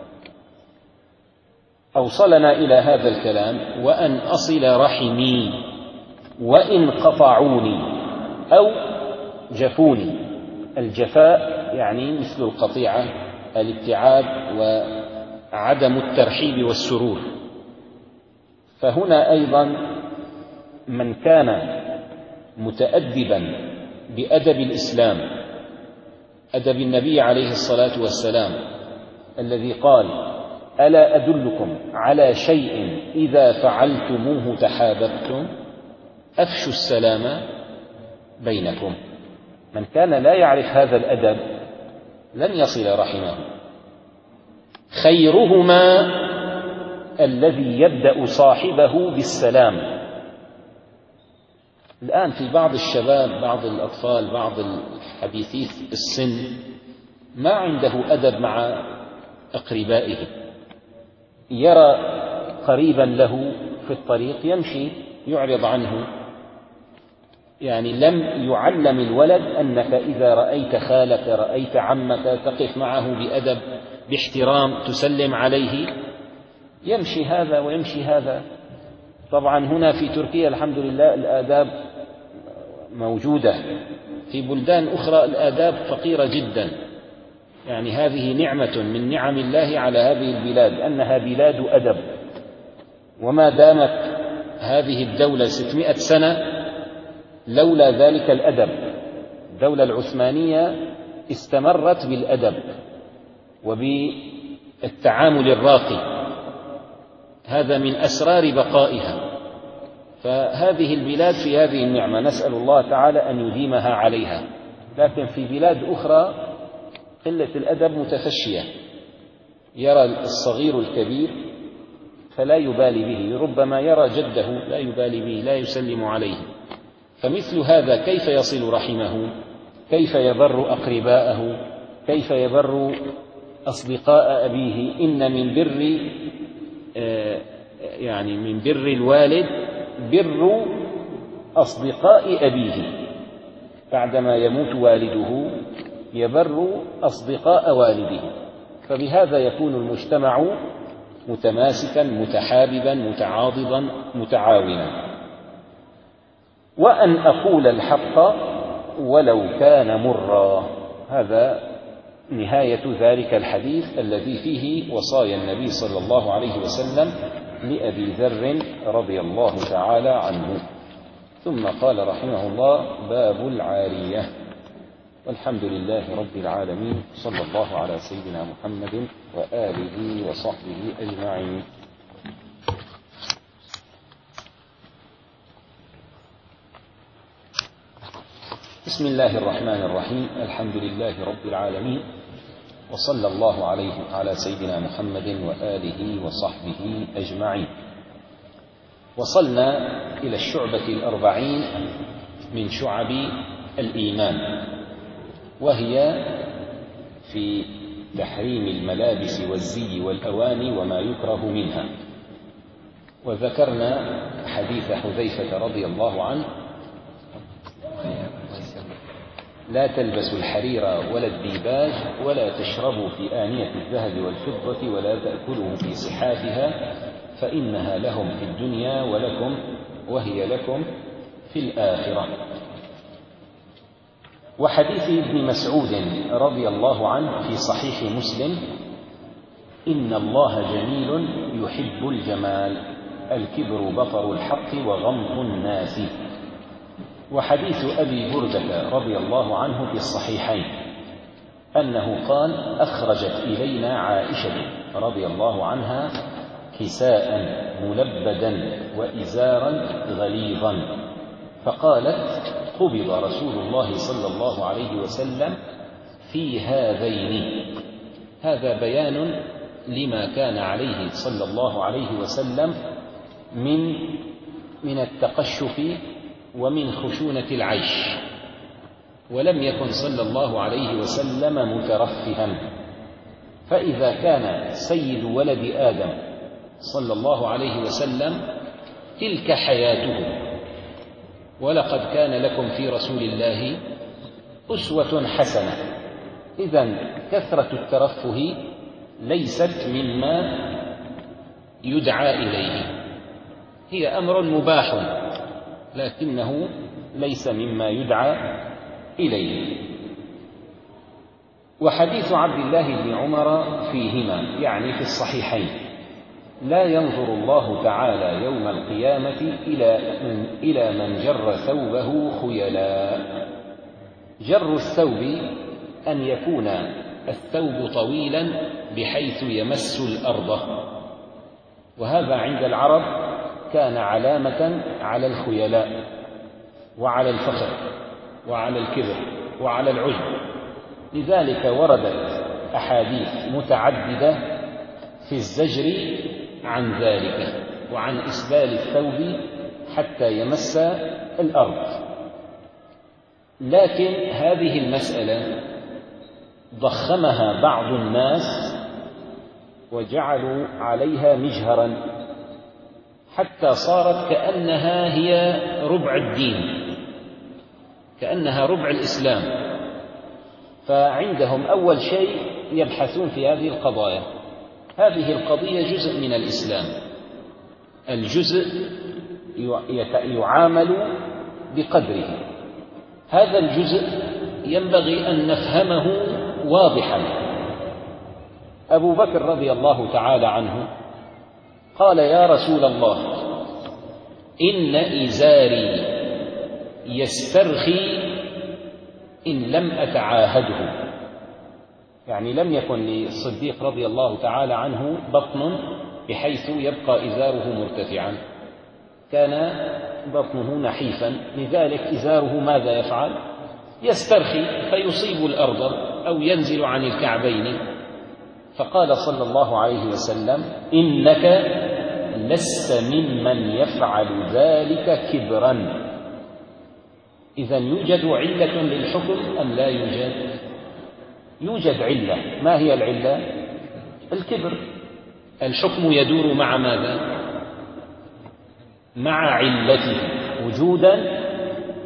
أوصلنا إلى هذا الكلام: وأن أصل رحمي وإن قطعوني أو جفوني. الجفاء يعني مثل القطيعة، الابتعاد وعدم الترحيب والسرور. فهنا أيضا من كان متأدبا بأدب الإسلام، أدب النبي عليه الصلاة والسلام الذي قال: ألا أدلكم على شيء إذا فعلتموه تحاببتم؟ أفشوا السلام بينكم. من كان لا يعرف هذا الأدب لن يصل رحمه. خيرهما الذي يبدأ صاحبه بالسلام. الآن في بعض الشباب، بعض الأطفال، بعض الحديثي السن ما عنده أدب مع أقربائه، يرى قريبا له في الطريق يمشي يعرض عنه. يعني لم يعلم الولد أنك إذا رأيت خالك، رأيت عمك، تقف معه بأدب باحترام، تسلم عليه. يمشي هذا ويمشي هذا. طبعا هنا في تركيا الحمد لله الآداب موجودة، في بلدان أخرى الآداب فقيرة جدا. يعني هذه نعمة من نعم الله على هذه البلاد، أنها بلاد أدب. وما دامت هذه الدولة ستمائة سنة لولا ذلك الأدب. الدولة العثمانية استمرت بالأدب وبالتعامل الراقي، هذا من أسرار بقائها. فهذه البلاد في هذه النعمة، نسأل الله تعالى أن يديمها عليها. لكن في بلاد أخرى قلة الأدب متفشية، يرى الصغير الكبير فلا يبالي به، ربما يرى جده لا يبالي به، لا يسلم عليه. فمثل هذا كيف يصل رحمه؟ كيف يبر أقرباءه؟ كيف يبر أصدقاء أبيه؟ إن من بر يعني من بر الوالد بر أصدقاء أبيه، بعدما يموت والده يبر أصدقاء والده، فبهذا يكون المجتمع متماسكا متحاببا متعاضدا متعاونا. وأن أقول الحق ولو كان مرا، هذا نهاية ذلك الحديث الذي فيه وصايا النبي صلى الله عليه وسلم لأبي ذر رضي الله تعالى عنه. ثم قال رحمه الله: باب العارية. والحمد لله رب العالمين، صلى الله على سيدنا محمد وآله وصحبه أجمعين. بسم الله الرحمن الرحيم، الحمد لله رب العالمين، وصلى الله عليه على سيدنا محمد وآله وصحبه أجمعين. وصلنا إلى الشعبة الأربعين من شعب الإيمان، وهي في تحريم الملابس والزي والأواني وما يكره منها. وذكرنا حديث حذيفة رضي الله عنه: لا تلبسوا الحرير ولا الديباج ولا تشربوا في آنية الذهب والفضة ولا تأكلوا في صحافها فإنها لهم في الدنيا ولكم وهي لكم في الآخرة. وحديث ابن مسعود رضي الله عنه في صحيح مسلم: إن الله جميل يحب الجمال، الكبر بطر الحق وغمط الناس. وحديث أبي بردة رضي الله عنه في الصحيحين أنه قال: أخرجت إلينا عائشة رضي الله عنها كساء ملبدا وإزارا غليظا، فقالت: قبض رسول الله صلى الله عليه وسلم في هذين. هذا بيان لما كان عليه صلى الله عليه وسلم من من التقشف ومن خشونة العيش، ولم يكن صلى الله عليه وسلم مترفها. فإذا كان سيد ولد آدم صلى الله عليه وسلم تلك حياته، ولقد كان لكم في رسول الله أسوة حسنة، إذن كثرة الترفه ليست مما يدعى إليه، هي أمر مباح لكنه ليس مما يدعى إليه. وحديث عبد الله بن عمر فيهما، يعني في الصحيحين: لا ينظر الله تعالى يوم القيامة إلى من, إلى من جر ثوبه خيلاء. جر الثوب أن يكون الثوب طويلا بحيث يمس الأرض، وهذا عند العرب كان علامة على الخيلاء وعلى الفخر وعلى الكبر وعلى العجب. لذلك وردت أحاديث متعددة في الزجر عن ذلك وعن إسبال الثوب حتى يمس الأرض. لكن هذه المسألة ضخمها بعض الناس وجعلوا عليها مجهرا حتى صارت كأنها هي ربع الدين، كأنها ربع الإسلام. فعندهم أول شيء يبحثون في هذه القضايا. هذه القضية جزء من الإسلام، الجزء يعامل بقدره. هذا الجزء ينبغي أن نفهمه واضحا. أبو بكر رضي الله تعالى عنه قال: يا رسول الله، إن إزاري يسترخي إن لم أتعاهده. يعني لم يكن للصديق رضي الله تعالى عنه بطن بحيث يبقى إزاره مرتفعا، كان بطنه نحيفا، لذلك إزاره ماذا يفعل؟ يسترخي فيصيب الأرض أو ينزل عن الكعبين. فقال صلى الله عليه وسلم: إنك لست ممن يفعل ذلك كبرا. إذن يوجد علة للحكم أم لا يوجد؟ يوجد علة. ما هي العلة؟ الكبر. الحكم يدور مع ماذا؟ مع علته وجودا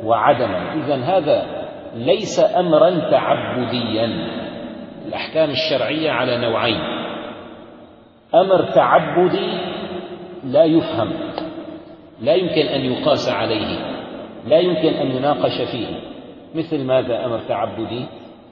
وعدما. إذن هذا ليس أمرا تعبديا. الأحكام الشرعية على نوعين: أمر تعبدي لا يفهم، لا يمكن أن يقاس عليه، لا يمكن أن يناقش فيه. مثل ماذا أمر تعبدي؟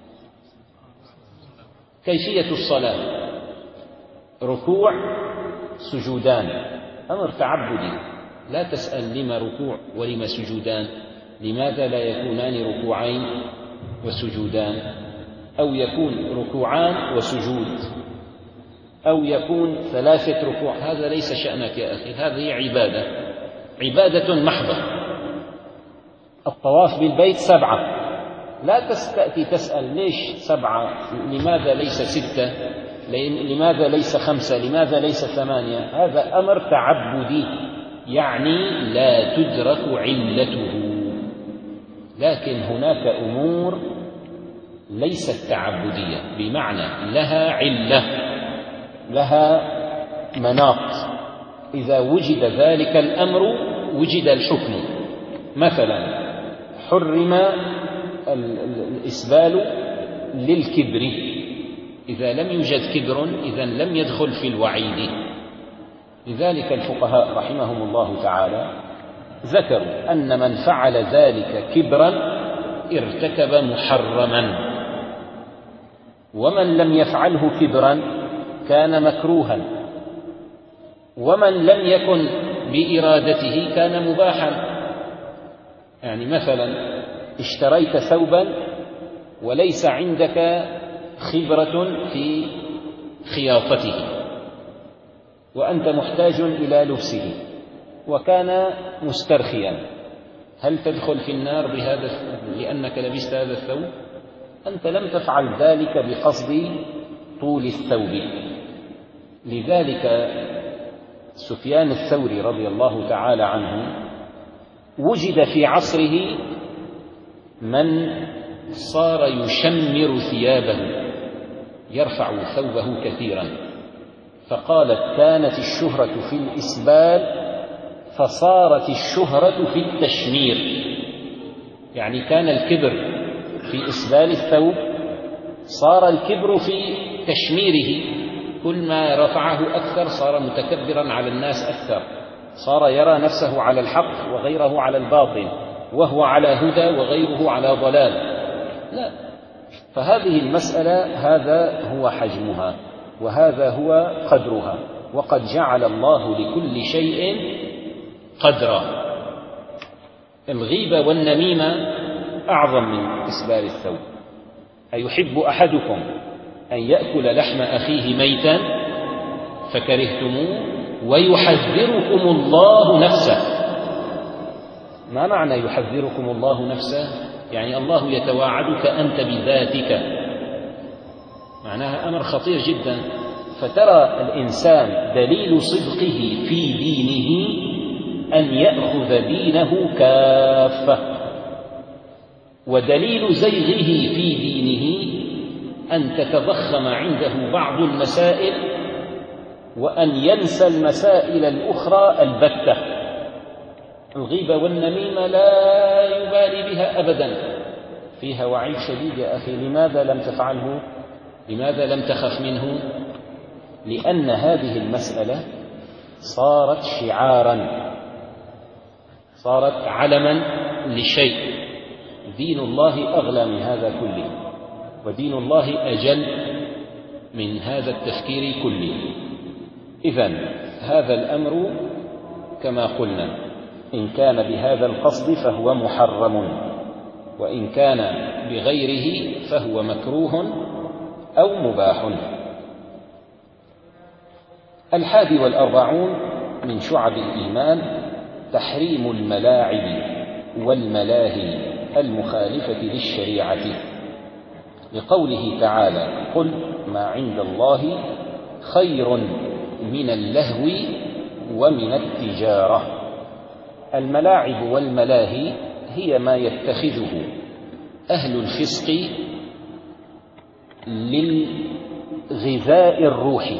كيفية الصلاة، ركوع سجودان، أمر تعبدي. لا تسأل لما ركوع ولما سجودان، لماذا لا يكونان ركوعين وسجودان، أو يكون ركوعان وسجود، أو يكون ثلاثة ركوع. هذا ليس شأنك يا أخي، هذه عبادة، عبادة محضة. الطواف بالبيت سبعة، لا تأتي تسأل ليش سبعة، لماذا ليس ستة، لماذا ليس خمسة، لماذا ليس ثمانية. هذا أمر تعبدي، يعني لا تدرك علته. لكن هناك أمور ليست تعبدية، بمعنى لها علة، لها مناط. إذا وجد ذلك الأمر وجد الحكم. مثلا حرم الإسبال للكبر، إذا لم يوجد كبر إذن لم يدخل في الوعيد. لذلك الفقهاء رحمهم الله تعالى ذكروا أن من فعل ذلك كبرا ارتكب محرما، ومن لم يفعله كبرا كان مكروها، ومن لم يكن بإرادته كان مباحا. يعني مثلا اشتريت ثوبا وليس عندك خبرة في خياطته، وأنت محتاج إلى لبسه، وكان مسترخيا، هل تدخل في النار بهذا لأنك لبست هذا الثوب؟ أنت لم تفعل ذلك بقصد طول الثوب. لذلك سفيان الثوري رضي الله تعالى عنه وجد في عصره من صار يشمر ثيابه، يرفع ثوبه كثيرا، فقالت كانت الشهرة في الإسبال فصارت الشهرة في التشمير. يعني كان الكبر في إسبال الثوب، صار الكبر في تشميره، كل ما رفعه أكثر صار متكبرا على الناس أكثر، صار يرى نفسه على الحق وغيره على الباطل، وهو على هدى وغيره على ضلال. لا، فهذه المسألة هذا هو حجمها وهذا هو قدرها، وقد جعل الله لكل شيء قدرا. الغيبة والنميمة أعظم من إسبال الثوب. أيحب أحدكم أن يأكل لحم أخيه ميتا فكرهتموه ويحذركم الله نفسه. ما معنى يحذركم الله نفسه؟ يعني الله يتواعدك أنت بذاتك، معناها أمر خطير جدا. فترى الإنسان دليل صدقه في دينه أن يأخذ دينه كافة، ودليل زيغه في دينه أن تتضخم عنده بعض المسائل وأن ينسى المسائل الأخرى البتة. الغيبة والنميمة لا يبالي بها أبدا، فيها وعيد شديد يا أخي. لماذا لم تفعله؟ لماذا لم تخف منه؟ لأن هذه المسألة صارت شعارا، صارت علما لشيء. دين الله أغلى من هذا كله، ودين الله أجل من هذا التفكير كله. إذن هذا الأمر كما قلنا إن كان بهذا القصد فهو محرم، وإن كان بغيره فهو مكروه أو مباح. الحادي والأربعون من شعب الإيمان تحريم الملاعب والملاهي المخالفة للشريعة، لقوله تعالى قل ما عند الله خير من اللهو ومن التجارة. الملاعب والملاهي هي ما يتخذه أهل الفسق للغذاء الروحي.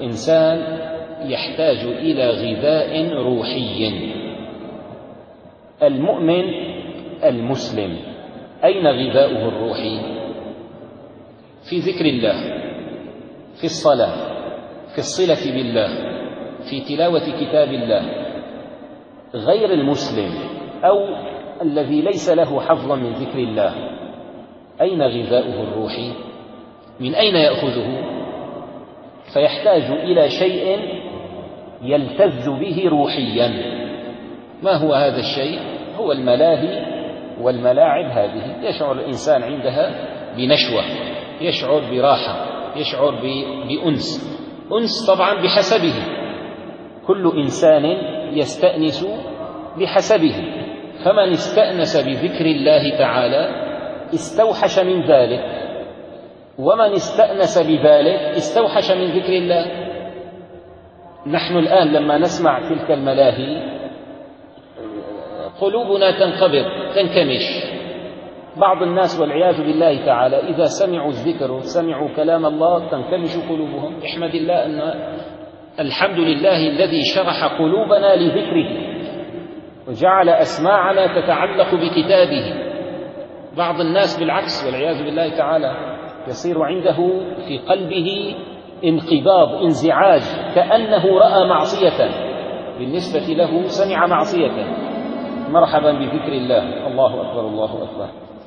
الإنسان يحتاج إلى غذاء روحي، المؤمن المسلم أين غذاؤه الروحي؟ في ذكر الله، في الصلاة، في الصلة بالله، في تلاوة كتاب الله. غير المسلم أو الذي ليس له حظ من ذكر الله أين غذاؤه الروحي؟ من أين يأخذه؟ فيحتاج إلى شيء يلتذ به روحيا. ما هو هذا الشيء؟ هو الملاهي والملاعب هذه. يشعر الإنسان عندها بنشوة، يشعر براحة، يشعر بأنس. أنس طبعا بحسبه، كل إنسان يستأنس بحسبه. فمن استأنس بذكر الله تعالى استوحش من ذلك، ومن استأنس بذلك استوحش من ذكر الله. نحن الآن لما نسمع تلك الملاهي قلوبنا تنقبض تنكمش. بعض الناس والعياذ بالله تعالى إذا سمعوا الذكر سمعوا كلام الله تنكمش قلوبهم. احمد الله أن الحمد لله الذي شرح قلوبنا لذكره وجعل أسماعنا تتعلق بكتابه. بعض الناس بالعكس والعياذ بالله تعالى يصير عنده في قلبه انقباض، انزعاج، كأنه رأى معصية، بالنسبة له سمع معصية. مرحبا بذكر الله، الله أكبر الله أكبر.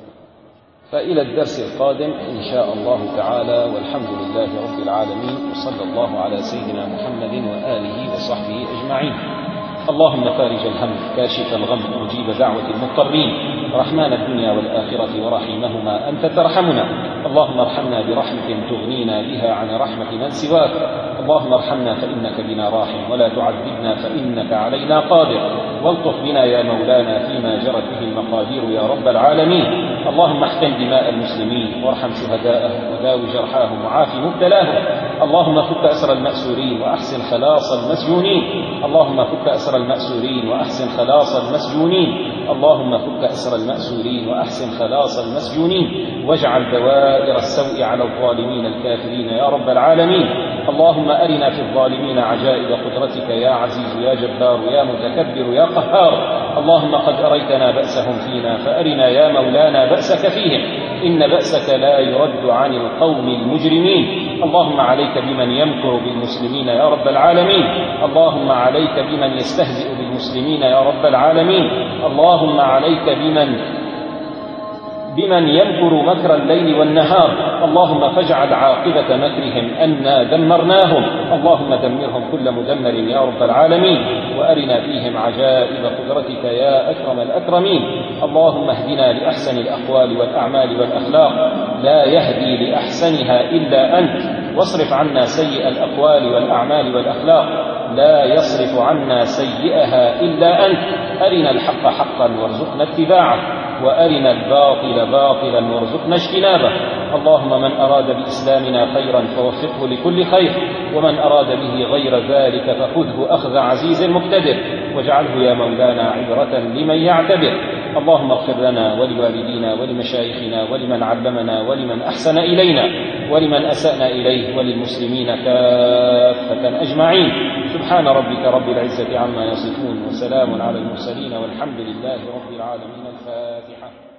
فإلى الدرس القادم إن شاء الله تعالى، والحمد لله رب العالمين، وصلى الله على سيدنا محمد وآله وصحبه أجمعين. اللهم فارج الهم كاشف الغم مجيب دعوة المضطرين، رحمن الدنيا والآخرة ورحيمهما أنت ترحمنا. اللهم ارحمنا برحمة تغنينا بها عن رحمة من سواك. اللهم ارحمنا فإنك بنا راحم، ولا تعذبنا فإنك علينا قادر. والطف بنا يا مولانا فيما جرت به المقادير يا رب العالمين. اللهم احقن دماء المسلمين وارحم شهداءهم وداوي جرحاهم وعاف مبتلاهم. اللهم فك أسر المأسورين وأحسن خلاص المسجونين. اللهم فك أسر المأسورين وأحسن خلاص المسجونين. اللهم فك أسر المأسورين وأحسن خلاص المسجونين، واجعل دوائر السوء على الظالمين الكافرين يا رب العالمين. اللهم أرنا في الظالمين عجائب قدرتك يا عزيز يا جبار يا متكبر يا قهار. اللهم قد أريتنا بأسهم فينا فأرنا يا مولانا بأسك فيهم، إن بأسك لا يرد عن القوم المجرمين. اللهم عليك بمن يمكر بالمسلمين يا رب العالمين. اللهم عليك بمن يستهزئ بالمسلمين يا رب العالمين. اللهم عليك بمن بمن يمكر مكر الليل والنهار. اللهم فاجعل عاقبة مكرهم أنا دمرناهم. اللهم دمرهم كل مدمر يا رب العالمين، وأرنا فيهم عجائب قدرتك يا أكرم الأكرمين. اللهم اهدنا لأحسن الأقوال والأعمال والأخلاق، لا يهدي لأحسنها إلا أنت. واصرف عنا سيئ الأقوال والأعمال والأخلاق، لا يصرف عنا سيئها إلا أنت. أرنا الحق حقا وارزقنا اتباعه، وأرنا الباطل باطلا وارزقنا اجتنابه. اللهم من أراد بإسلامنا خيرا فوفقه لكل خير، ومن أراد به غير ذلك فخذه أخذ عزيز مقتدر، واجعله يا مولانا عبرة لمن يعتبر. اللهم اغفر لنا ولوالدينا ولمشايخنا ولمن علمنا ولمن أحسن إلينا ولمن أسأنا إليه وللمسلمين كافة أجمعين. سبحان ربك رب العزة عما يصفون، وسلام على المرسلين، والحمد لله رب العالمين. الفاتحة.